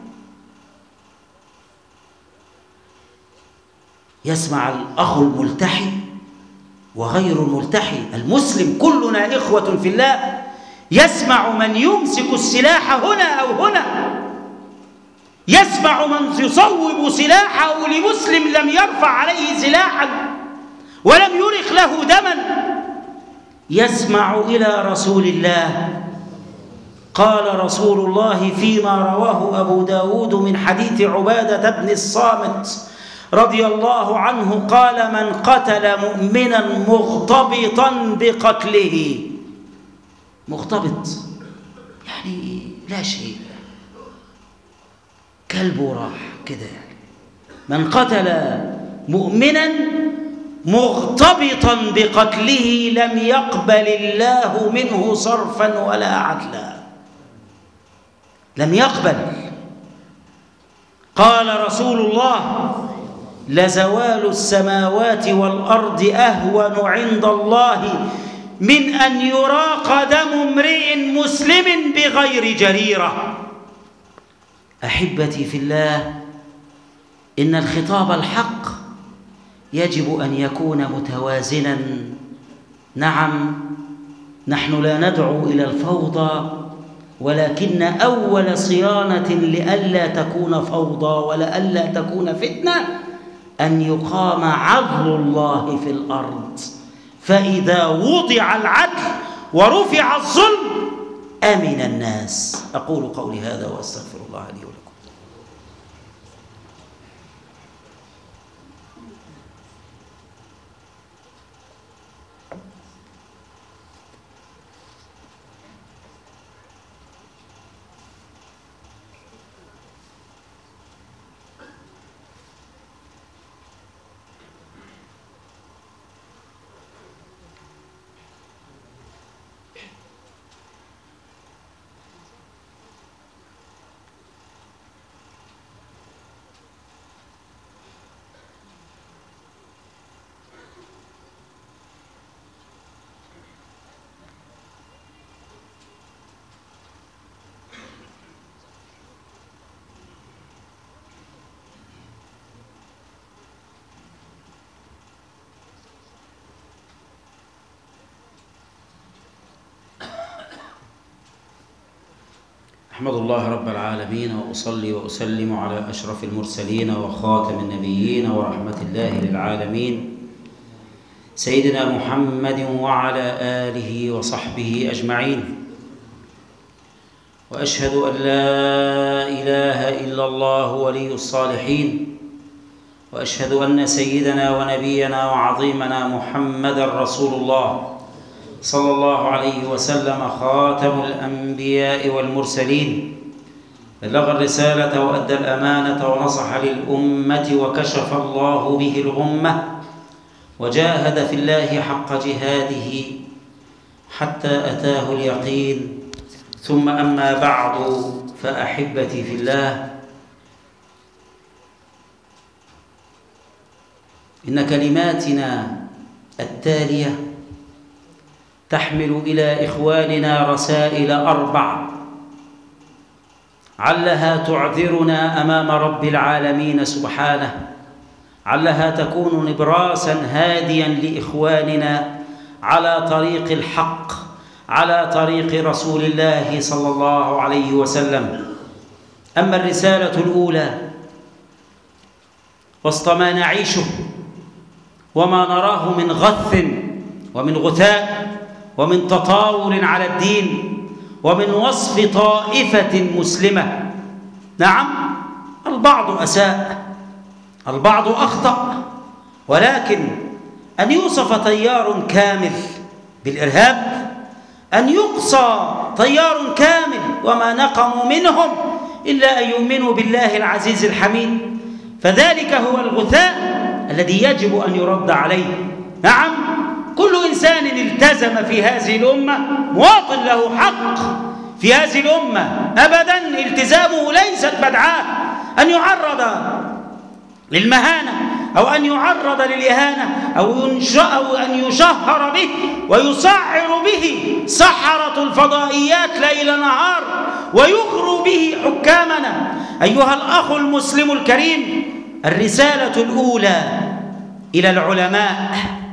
يسمع الأخ الملتحي وغير الملتحي، المسلم، كلنا إخوة في الله. يسمع من يمسك السلاح هنا أو هنا، يسمع من يصوب سلاحه لمسلم لم يرفع عليه سلاحا ولم يرخ له دما. يسمع إلى رسول الله. قال رسول الله فيما رواه أبو داود من حديث عبادة بن الصامت رضي الله عنه قال: من قتل مؤمنا مغتبطا بقتله. مغتبط يعني لا شيء، كلبه راح كده يعني. من قتل مؤمنا مغتبطا بقتله لم يقبل الله منه صرفا ولا عدلا، لم يقبل. قال رسول الله: لزوال السماوات والأرض أهون عند الله من أن يراق دم امرئ مسلم بغير جريرة. أحبتي في الله، إن الخطاب الحق يجب أن يكون متوازنا. نعم، نحن لا ندعو إلى الفوضى، ولكن أول صيانة لئلا تكون فوضى ولئلا تكون فتنة أن يقام عدل الله في الأرض. فإذا وضع العدل ورفع الظلم أمن الناس. أقول قولي هذا وأستغفر الله لي ولكم. أحمد الله رب العالمين وأصلي وأسلم على أشرف المرسلين وخاتم النبيين ورحمة الله للعالمين سيدنا محمد وعلى آله وصحبه أجمعين. وأشهد أن لا إله إلا الله ولي الصالحين، وأشهد أن سيدنا ونبينا وعظيمنا محمد رسول الله صلى الله عليه وسلم خاتم الأنبياء والمرسلين، بلغ الرسالة وأدى الأمانة ونصح للأمة وكشف الله به الغمة، وجاهد في الله حق جهاده حتى أتاه اليقين. ثم أما بعد، فأحبتي في الله، إن كلماتنا التالية تحمل إلى إخواننا رسائل أربع علها تعذرنا أمام رب العالمين سبحانه، علها تكون نبراسا هاديا لإخواننا على طريق الحق، على طريق رسول الله صلى الله عليه وسلم. أما الرسالة الأولى، وسط ما نعيشه وما نراه من غث ومن غثاء ومن تطاول على الدين ومن وصف طائفة مسلمة، نعم البعض أساء، البعض أخطأ، ولكن أن يوصف تيار كامل بالإرهاب، أن يقصى تيار كامل وما نقموا منهم إلا أن يؤمنوا بالله العزيز الحميد، فذلك هو الغثاء الذي يجب أن يرد عليه. نعم كل إنسان التزم في هذه الأمة مواطن له حق في هذه الأمة أبدا، التزامه ليست بدعاه أن يعرض للمهانة أو أن يعرض للإهانة أو أن يشهر به ويسعر به سحرة الفضائيات ليل نهار ويغروا به حكامنا. أيها الأخ المسلم الكريم، الرسالة الأولى إلى العلماء،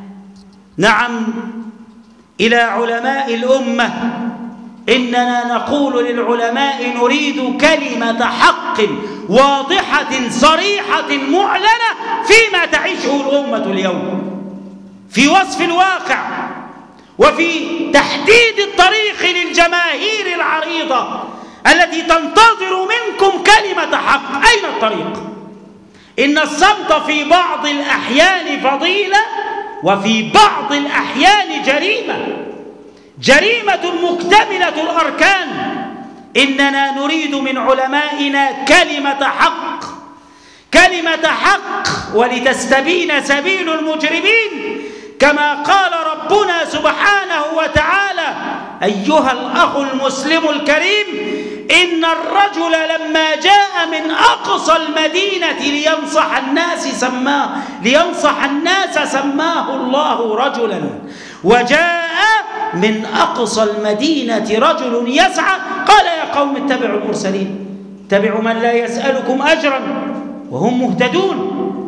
نعم إلى علماء الأمة، إننا نقول للعلماء نريد كلمة حق واضحة صريحة معلنة فيما تعيشه الأمة اليوم، في وصف الواقع وفي تحديد الطريق للجماهير العريضة التي تنتظر منكم كلمة حق. أين الطريق؟ إن الصمت في بعض الأحيان فضيلة، وفي بعض الأحيان جريمة، جريمة مكتملة الأركان. إننا نريد من علمائنا كلمة حق، كلمة حق، ولتستبين سبيل المجرمين، كما قال ربنا سبحانه وتعالى: أيها الأخ المسلم الكريم، إن الرجل لما جاء من أقصى المدينة لينصح الناس سماه لينصح الناس سماه الله رجلا، وجاء من أقصى المدينة رجل يسعى قال: يا قوم اتبعوا المرسلين، اتبعوا من لا يسألكم أجرا وهم مهتدون.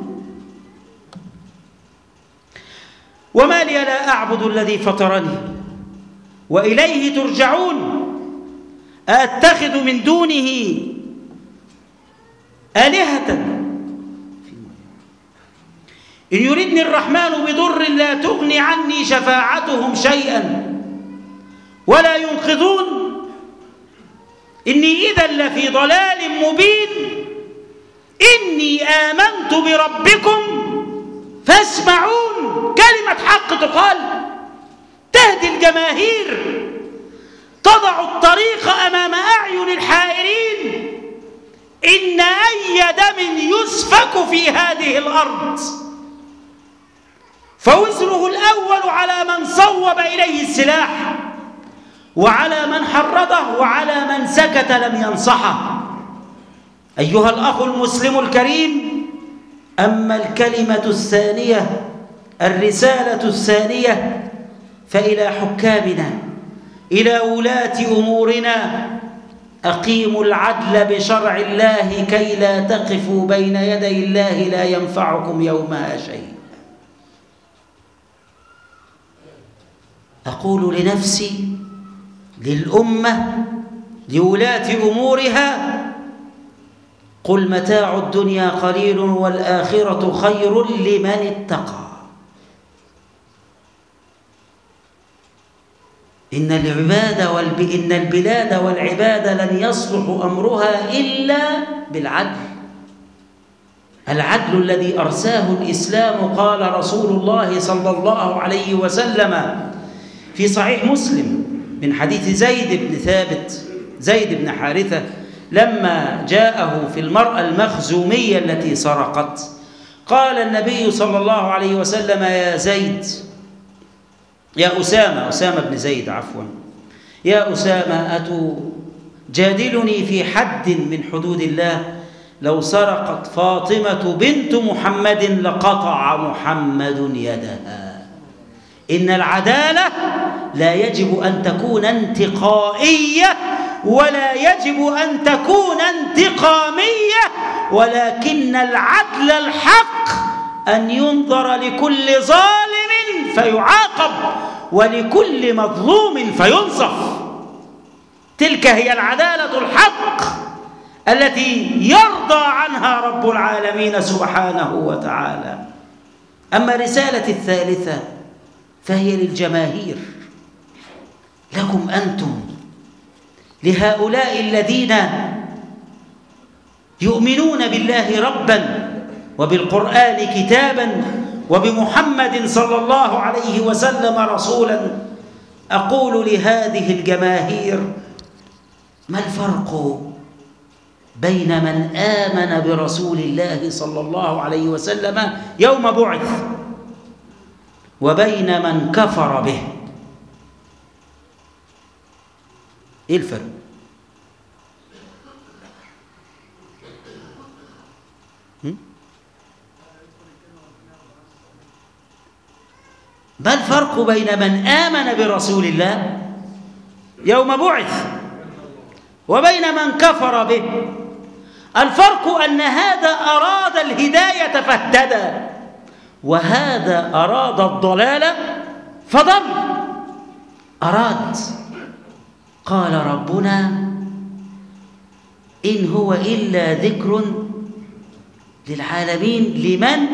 وما لي لا أعبد الذي فطرني وإليه ترجعون، أتخذ من دونه آلهة إن يردني الرحمن بضر لا تغني عني شفاعتهم شيئا ولا ينقذون، إني إذا لفي ضلال مبين، إني آمنت بربكم فاسمعون. كلمة حق تقال، تهدي الجماهير، تضع الطريق أمام أعين الحائرين. إن أي دم يسفك في هذه الأرض فوزره الأول على من صوب إليه السلاح، وعلى من حرضه، وعلى من سكت لم ينصحه. أيها الأخ المسلم الكريم، أما الكلمة الثانية، الرسالة الثانية، فإلى حكامنا، إلى ولاة أمورنا: أقيموا العدل بشرع الله كي لا تقفوا بين يدي الله لا ينفعكم يومها شيء. أقول لنفسي، للأمة، لولاة أمورها قل متاع الدنيا قليل والآخرة خير لمن اتقى. إن العباد والب... إن البلاد والعباد لن يصلح أمرها إلا بالعدل، العدل الذي أرساه الإسلام. قال رسول الله صلى الله عليه وسلم في صحيح مسلم من حديث زيد بن ثابت زيد بن حارثة لما جاءه في المرأة المخزومية التي سرقت، قال النبي صلى الله عليه وسلم يا زيد يا أسامة أسامة بن زيد عفوا يا أسامة أتجادلني في حد من حدود الله؟ لو سرقت فاطمة بنت محمد لقطع محمد يدها. إن العدالة لا يجب أن تكون انتقائية ولا يجب أن تكون انتقامية، ولكن العدل الحق أن ينظر لكل ظالم فيعاقب ولكل مظلوم فينصف. تلك هي العدالة الحق التي يرضى عنها رب العالمين سبحانه وتعالى. أما الرسالة الثالثة فهي للجماهير، لكم أنتم، لهؤلاء الذين يؤمنون بالله ربا وبالقرآن كتابا وبمحمد صلى الله عليه وسلم رسولا. أقول لهذه الجماهير: ما الفرق بين من آمن برسول الله صلى الله عليه وسلم يوم بعث وبين من كفر به؟ إيه الفرق؟ ما الفرق بين من آمن برسول الله يوم بعث وبين من كفر به؟ الفرق أن هذا أراد الهداية فاهتدى، وهذا أراد الضلال فضل. أراد، قال ربنا: إن هو إلا ذكر للعالمين لمن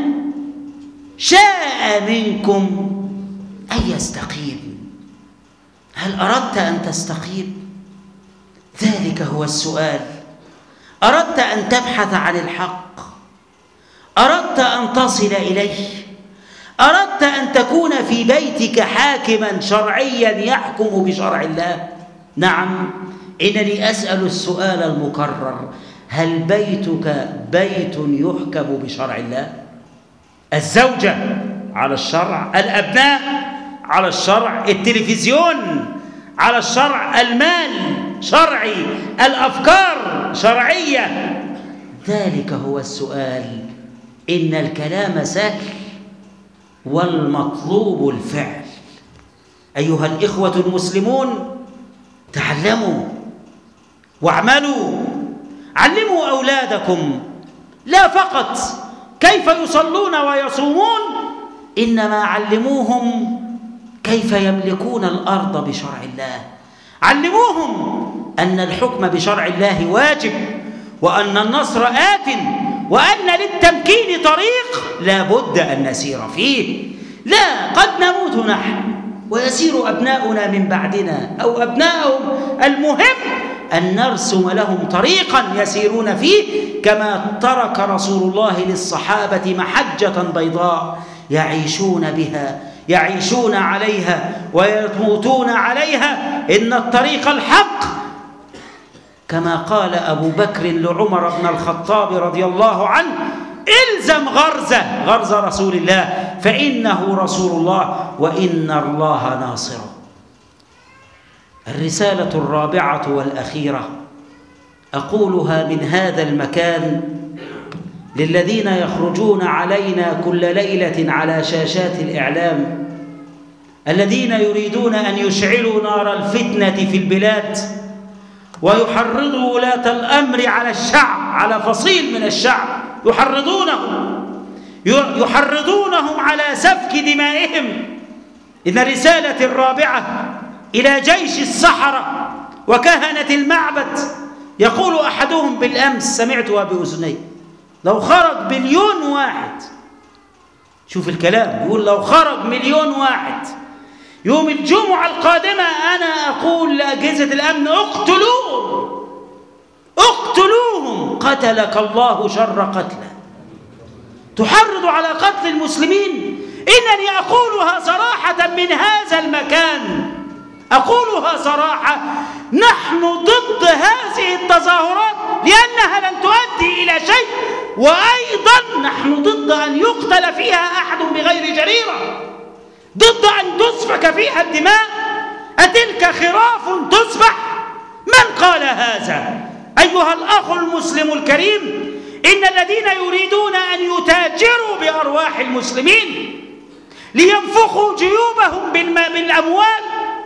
شاء منكم أن يستقيم. هل أردت أن تستقيم؟ ذلك هو السؤال. أردت أن تبحث عن الحق؟ أردت أن تصل إليه؟ أردت أن تكون في بيتك حاكما شرعيا يحكم بشرع الله؟ نعم، إنني أسأل السؤال المكرر: هل بيتك بيت يحكم بشرع الله؟ الزوجة على الشرع، الأبناء على الشرع، التلفزيون على الشرع، المال شرعي، الأفكار شرعية. ذلك هو السؤال. إن الكلام سهل والمطلوب الفعل. أيها الإخوة المسلمون، تعلموا واعملوا. علموا أولادكم لا فقط كيف يصلون ويصومون، إنما علموهم كيف يملكون الأرض بشرع الله. علموهم أن الحكم بشرع الله واجب، وأن النصر آت، وأن للتمكين طريق لا بد أن نسير فيه. لا، قد نموت نحن ويسير أبناؤنا من بعدنا أو أبناؤهم، المهم أن نرسم لهم طريقا يسيرون فيه، كما ترك رسول الله للصحابة محجة بيضاء يعيشون بها يعيشون عليها ويموتون عليها. إن الطريق الحق، كما قال أبو بكر لعمر بن الخطاب رضي الله عنه: إلزم غرزة غرز رسول الله فإنه رسول الله وإن الله ناصره. الرسالة الرابعة والأخيرة أقولها من هذا المكان للذين يخرجون علينا كل ليلة على شاشات الإعلام، الذين يريدون أن يشعلوا نار الفتنة في البلاد ويحرضوا ولاة الأمر على الشعب، على فصيل من الشعب، يحرضونهم يحرضونهم على سفك دمائهم. إن الرسالة الرابعة إلى جيش السحرة وكهنة المعبد. يقول أحدهم بالأمس، سمعتها بأذني، لو خرج مليون واحد، شوف الكلام، يقول لو خرج مليون واحد يوم الجمعة القادمة أنا أقول لأجهزة الأمن اقتلوهم اقتلوهم قتلك الله شر قتله. تحرض على قتل المسلمين؟ إنني أقولها صراحة من هذا المكان، أقولها صراحة، نحن ضد هذه التظاهرات لأنها لن تؤدي إلى شيء، وأيضا نحن ضد أن يقتل فيها أحد بغير جريرة، ضد أن تسفك فيها الدماء. أتلك خراف تسبح؟ من قال هذا؟ أيها الأخ المسلم الكريم، إن الذين يريدون أن يتاجروا بأرواح المسلمين لينفخوا جيوبهم بالأموال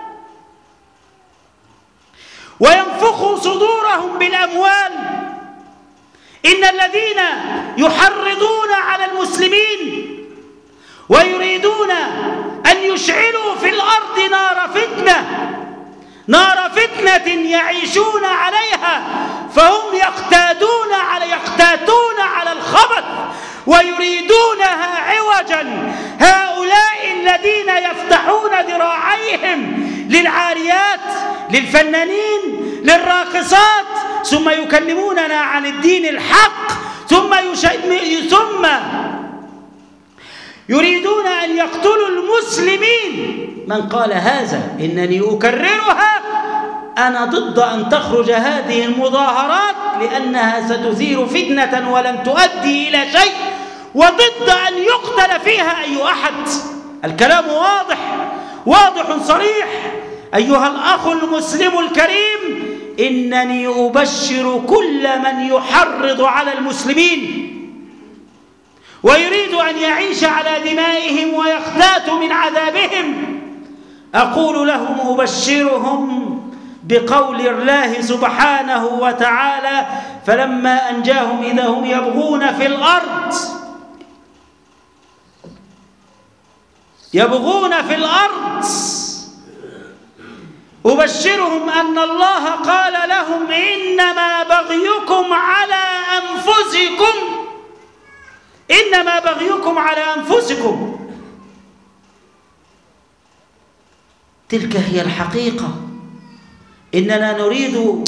وينفخوا صدورهم بالأموال، إن الذين يحرضون على المسلمين ويريدون أن يشعلوا في الأرض نار فتنة، نار فتنة يعيشون عليها، فهم يقتادون على يقتاتون على الخبث ويريدونها عوجا. هؤلاء الذين يفتحون ذراعيهم للعاريات، للفنانين، للراقصات، ثم يكلموننا عن الدين الحق، ثم يشي... ثم يريدون أن يقتلوا المسلمين. من قال هذا؟ إنني أكررها، أنا ضد أن تخرج هذه المظاهرات لأنها ستثير فتنة ولن تؤدي إلى شيء، وضد أن يقتل فيها أي أحد. الكلام واضح، واضح صريح. أيها الأخ المسلم الكريم، إنني أبشر كل من يحرض على المسلمين ويريد أن يعيش على دمائهم ويختات من عذابهم، أقول لهم أبشرهم بقول الله سبحانه وتعالى: فلما أنجاهم إذا هم يبغون في الأرض يبغون في الأرض أبشرهم أن الله قال لهم: إنما بغيكم على أنفسكم، إنما بغيكم على أنفسكم. تلك هي الحقيقة. إننا نريد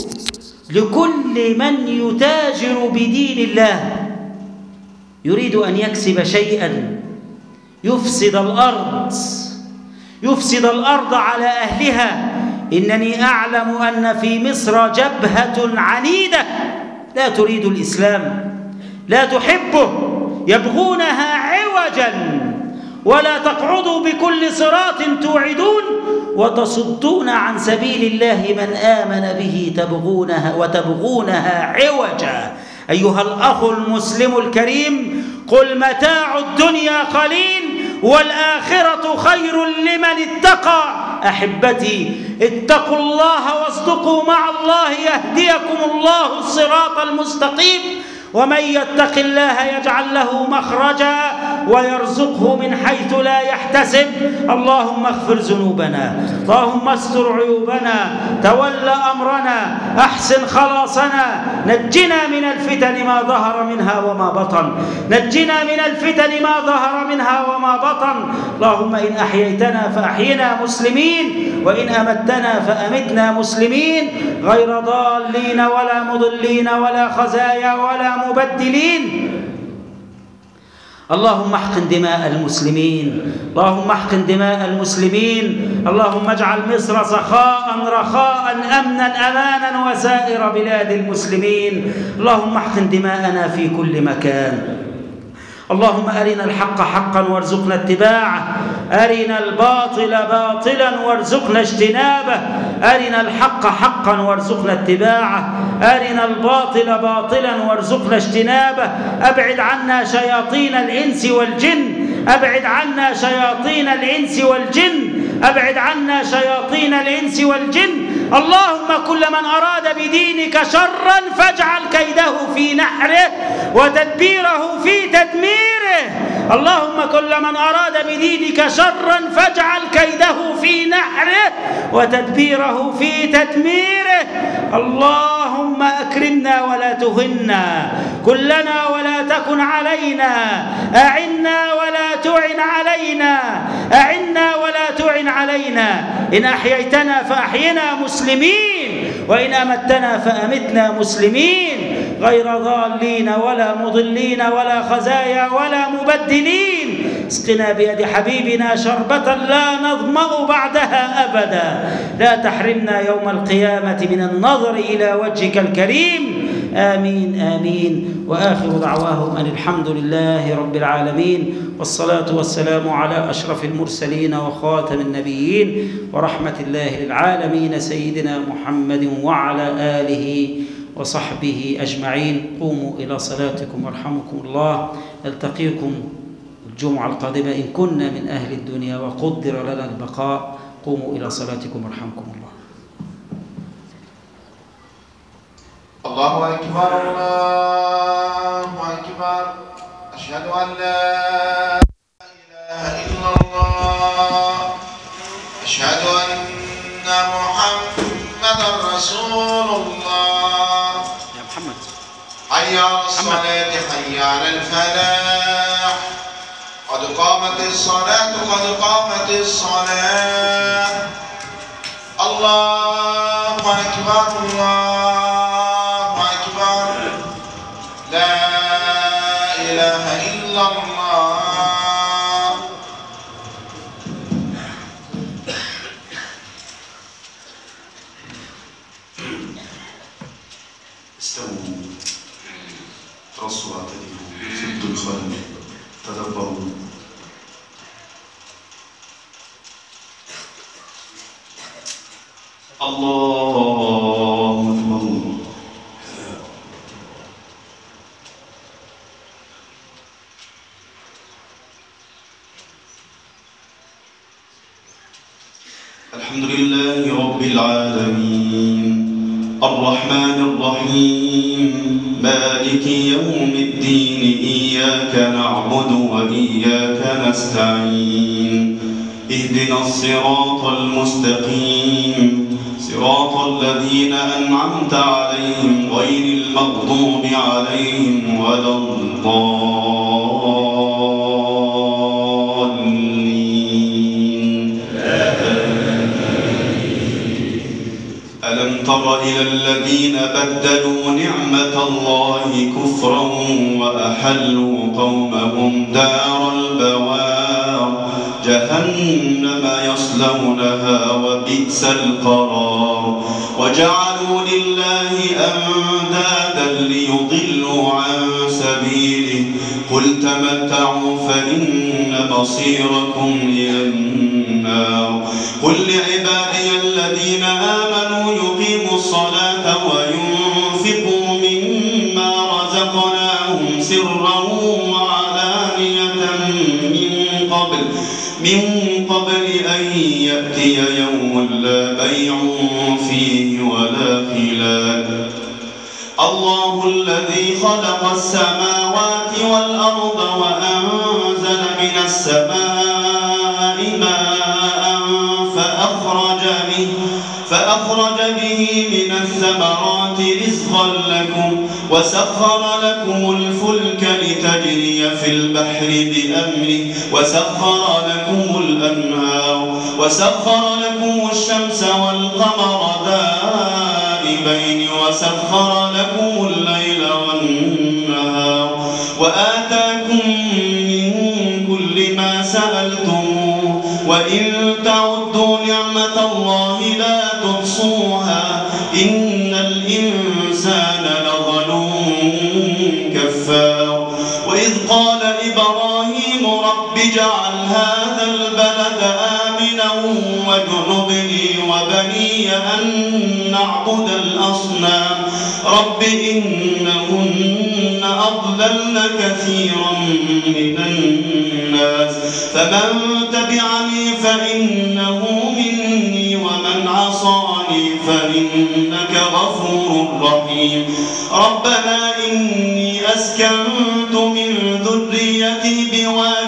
لكل من يتاجر بدين الله، يريد أن يكسب شيئا يفسد الأرض، يفسد الأرض على أهلها. إنني أعلم أن في مصر جبهة عنيدة لا تريد الإسلام، لا تحبه، يبغونها عوجا، ولا تقعدوا بكل صراط توعدون وتصدون عن سبيل الله من آمن به تبغونها وتبغونها عوجا. أيها الأخ المسلم الكريم، قل متاع الدنيا قليل والآخرة خير لمن اتقى. أحبتي، اتقوا الله واصدقوا مع الله يهديكم الله الصراط المستقيم. ومن يتق الله يجعل له مخرجا ويرزقه من حيث لا يحتسب. اللهم اغفر ذنوبنا، اللهم استر عيوبنا، تول أمرنا، أحسن خلاصنا، نجنا من الفتن ما ظهر منها وما بطن، نجنا من الفتن ما ظهر منها وما بطن. اللهم إن أحييتنا فأحينا مسلمين، وإن أمتنا فأمتنا مسلمين، غير ضالين ولا مضلين ولا خزايا ولا مبدلين. اللهم احقن دماء المسلمين، اللهم احقن دماء المسلمين. اللهم اجعل مصر سخاء رخاء أمنا أمانا وسائر بلاد المسلمين. اللهم احقن دماءنا في كل مكان. اللهم أرنا الحق حقا وارزقنا اتباعه، أرنا الباطل باطلا وارزقنا اجتنابه، أرنا الحق حقا وارزقنا اتباعه، أرنا الباطل باطلا وارزقنا اجتنابه. أبعد عنا شياطين الإنس والجن، أبعد عنا شياطين الإنس والجن، أبعد عنا شياطين الإنس والجن. اللهم كل من أراد بدينك شرا فاجعل كيده في نحره وتدبيره في تدميره. اللهم كل من أراد بدينك شرا فاجعل كيده في نحره وتدبيره في تدميره. اللهم أكرمنا ولا تهنا، كلنا ولا تكن علينا، أعنا ولا تعن علينا، أعنا ولا تعن علينا. إن أحييتنا فأحينا مسلمين، وإن أمتنا فأمتنا مسلمين، غير ضالين ولا مضلين ولا خزايا ولا مبدلين. اسقنا بيد حبيبنا شربة لا نظمأ بعدها أبدا. لا تحرمنا يوم القيامة من النظر إلى وجهك الكريم. آمين آمين. وآخر دعواهم أن الحمد لله رب العالمين، والصلاة والسلام على أشرف المرسلين وخاتم النبيين ورحمة الله للعالمين سيدنا محمد وعلى آله وصحبه أجمعين. قوموا إلى صلاتكم ورحمكم الله. نلتقيكم الجمعة القادمة إن كنا من أهل الدنيا وقدر لنا البقاء. قوموا إلى صلاتكم ورحمكم الله. الله أكبر الله أكبر. أشهد أن لا إله إلا الله. أشهد أن محمدا رسول الله. يا محمد حي على الصلاة حي على الفلاح. قد قامت الصلاة قد قامت الصلاة. الله أكبر الله أكبر. لا إله إلا الله. استووا ترصوا اعتدلوا سدوا الخلل تدبروا. الله أكبر. الحمد لله رب العالمين الرحمن الرحيم مالك يوم الدين. إياك نعبد وإياك نستعين. اهدنا الصراط المستقيم صراط الذين أنعمت عليهم غير المغضوب عليهم ولا الضالين. ألم تر إلى الذين بدلوا نعمة الله كفرا وأحلوا قومهم دار البوار جهنم يصلونها وبئس القرار. وجعلوا لله أندادا ليضلوا عن سبيله. قل تمتعوا فإن مصيركم إلى النار. قل لعبادي الذين آمنوا يقيموا الصلاة وينفقوا مما رزقناهم سرا وعلانية من قبل من قبل أن يأتي يوم لا بيع فيه ولا خلال. الله الذي خلق السماوات والأرض وأنزل من السماء ماء فأخرج به فأخرج به من الثمرات رزقا لكم وسخر لكم الفلك لتجري في البحر بأمره وسخر لكم الأنهار وسخر لكم الشمس والقمر دائبين وسخر لكم الليل والنهار وآتاكم من كل ما سألتموه وإن تعدوا نعمة الله لا تحصوها إن الإنسان لظلوم كفار. وإذ قال إبراهيم رب اجعل هذا البلد آمنا واجنبني وبني أن نعبد الأصنام رب إنهن أضللن كثيرا من الناس فمن تبعني فإنه مني ومن عصاني فإنك غفور رحيم. ربنا إني أسكنت من ذريتي بواد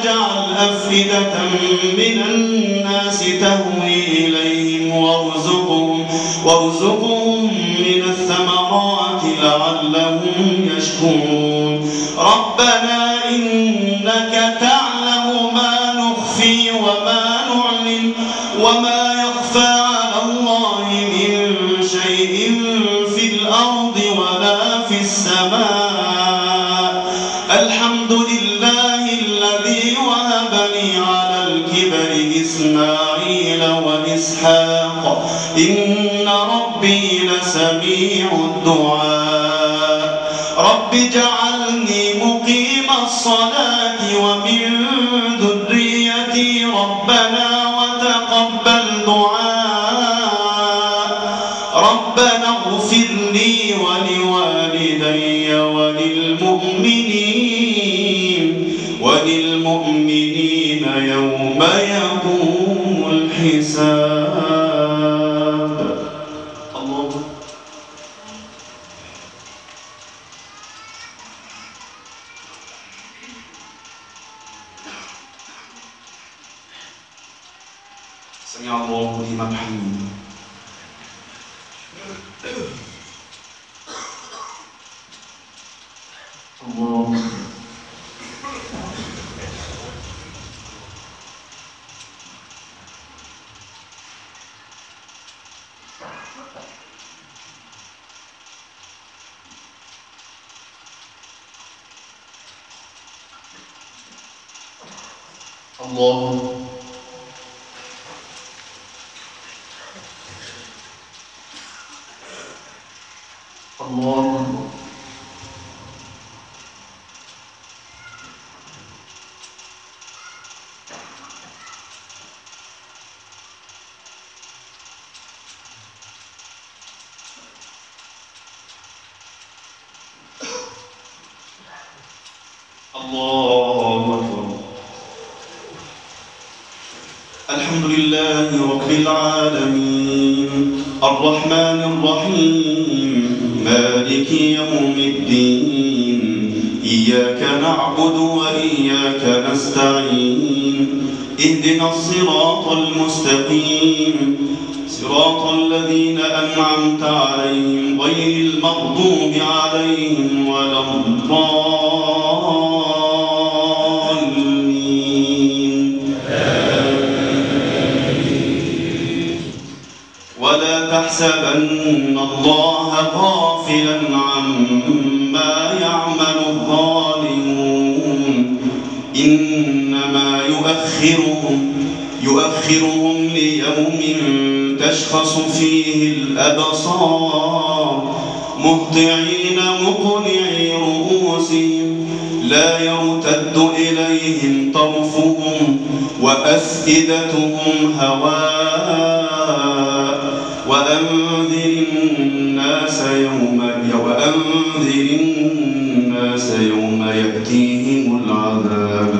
تجعل أفئدة من الناس تهوي إليهم وارزقهم, وارزقهم من الثمرات لعلهم يشكرون. ربنا إنك تعلم ما نخفي وما نعلن وما يخفى على الله من شيء في الأرض ولا في السماء. الحمد لله الذي وهب لي على الكبر إسماعيل وإسحاق إن ربي لسميع الدعاء. رب اجعلني مقيم الصلاة ومن ذريتي ربنا وتقبل دعاء. ربنا اغفر لي ولوالدي وللمؤمنين وللمؤمنين يوم يقوم الحساب. الله سمع الله لمن حمده. الله الله الله الله أكبر. الحمد لله رب العالمين الرحمن الرحيم مالك يوم الدين إياك نعبد وإياك نستعين اهدنا الصراط المستقيم صراط الذين أنعمت عليهم غير المغضوب عليهم ولا الضالين. ولا تحسبن الله غافلا عما يعمل الظالمون إنما يؤخرهم يؤخرهم ليوم تشخص فيه الأبصار مهطعين مقنعي رؤوسهم لا يرتد إليهم طرفهم وأفئدتهم هواء. وأنذر الناس يوم وأنذر الناس يوم يأتيهم العذاب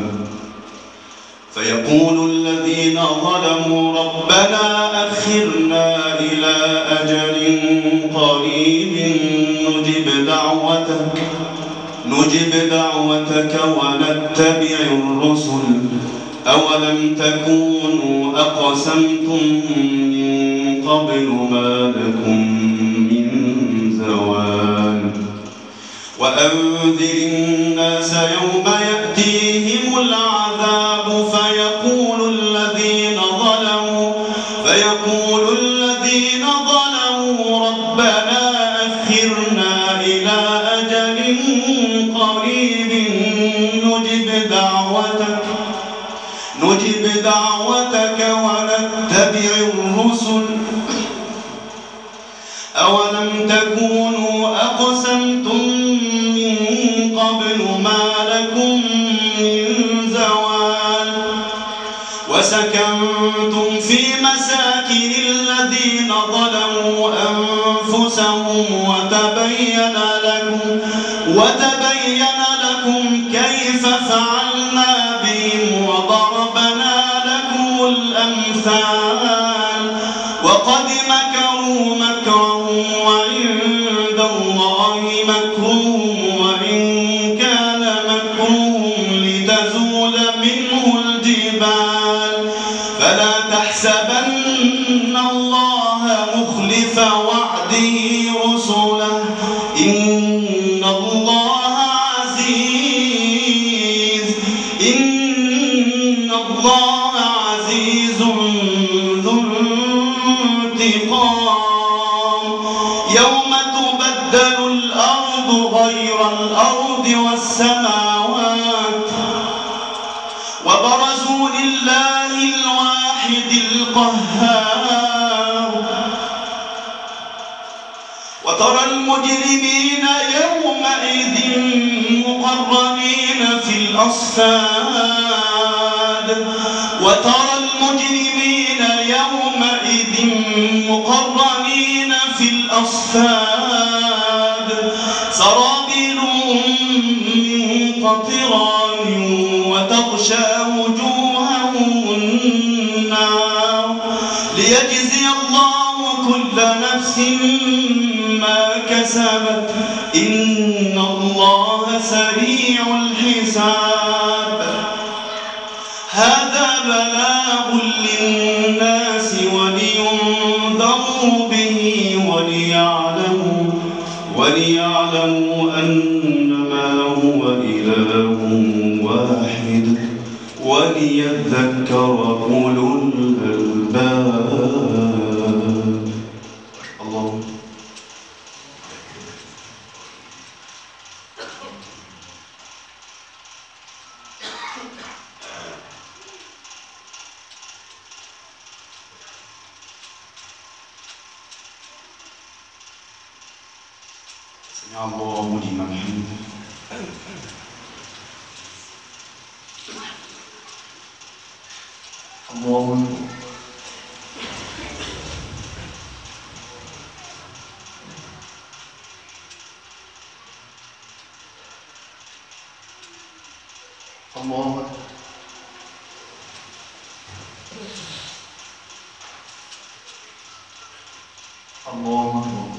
فيقول الذين ظلموا ربنا أخرنا إلى أجل قريب نجب دعوتك نجب دعوتك ونتبع الرسل أولم تكونوا أقسمتم من قبل ما لكم من زوال. وأنذر الناس يوم يأتيهم العذاب فيقول الذين ظلموا فيقول الذين ظلموا ربنا أخرنا إلى أجل قريب نجب دعوتك نجب دعوتك ونتبع الرسل أولم تكونوا أقسمتم من قبل ما لكم من زوال. وسكنتم في مساكن الذين ظلموا أنفسهم وتبين لكم وتبين لكم كيف فعلنا بهم وضربنا لكم الأمثال. وقد مكروا مكرهم وعند الله مكرهم وإن كان مكرهم لتزول منه إن الله عزيز ذو انتقام يوم تبدل الأرض غير الأرض والسماوات وبرزوا لله الواحد القهار وترى المجرمين يومئذ مقرنين في الأصفاد وترى المجرمين يومئذ مقرنين في الأصفاد سرابيلهم من قطران وتغشى وجوههم النار ليجزي الله كل نفس ما كسبت إن الله سريع الحساب هذا بلاغ للناس ولينذروا به وليعلموا وليعلموا أنما هو إله واحد وليذكر أولو الألباب. الله سمع الله لمن حمده. الله الله الله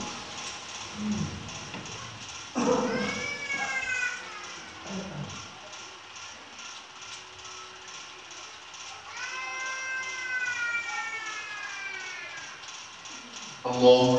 الله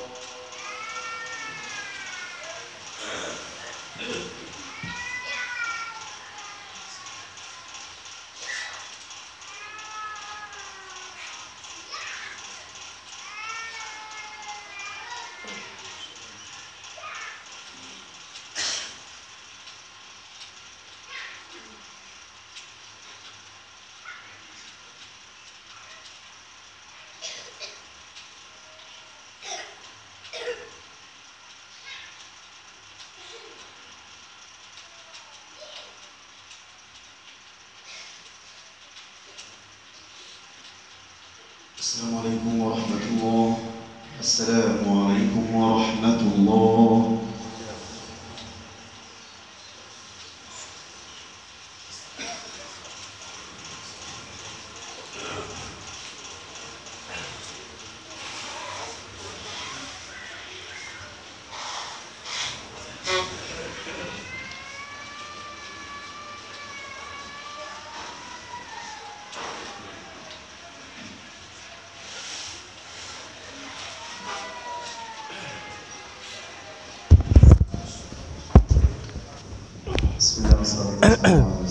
السلام عليكم ورحمة الله. السلام عليكم ورحمة الله. بسم الله الرحمن الرحيم.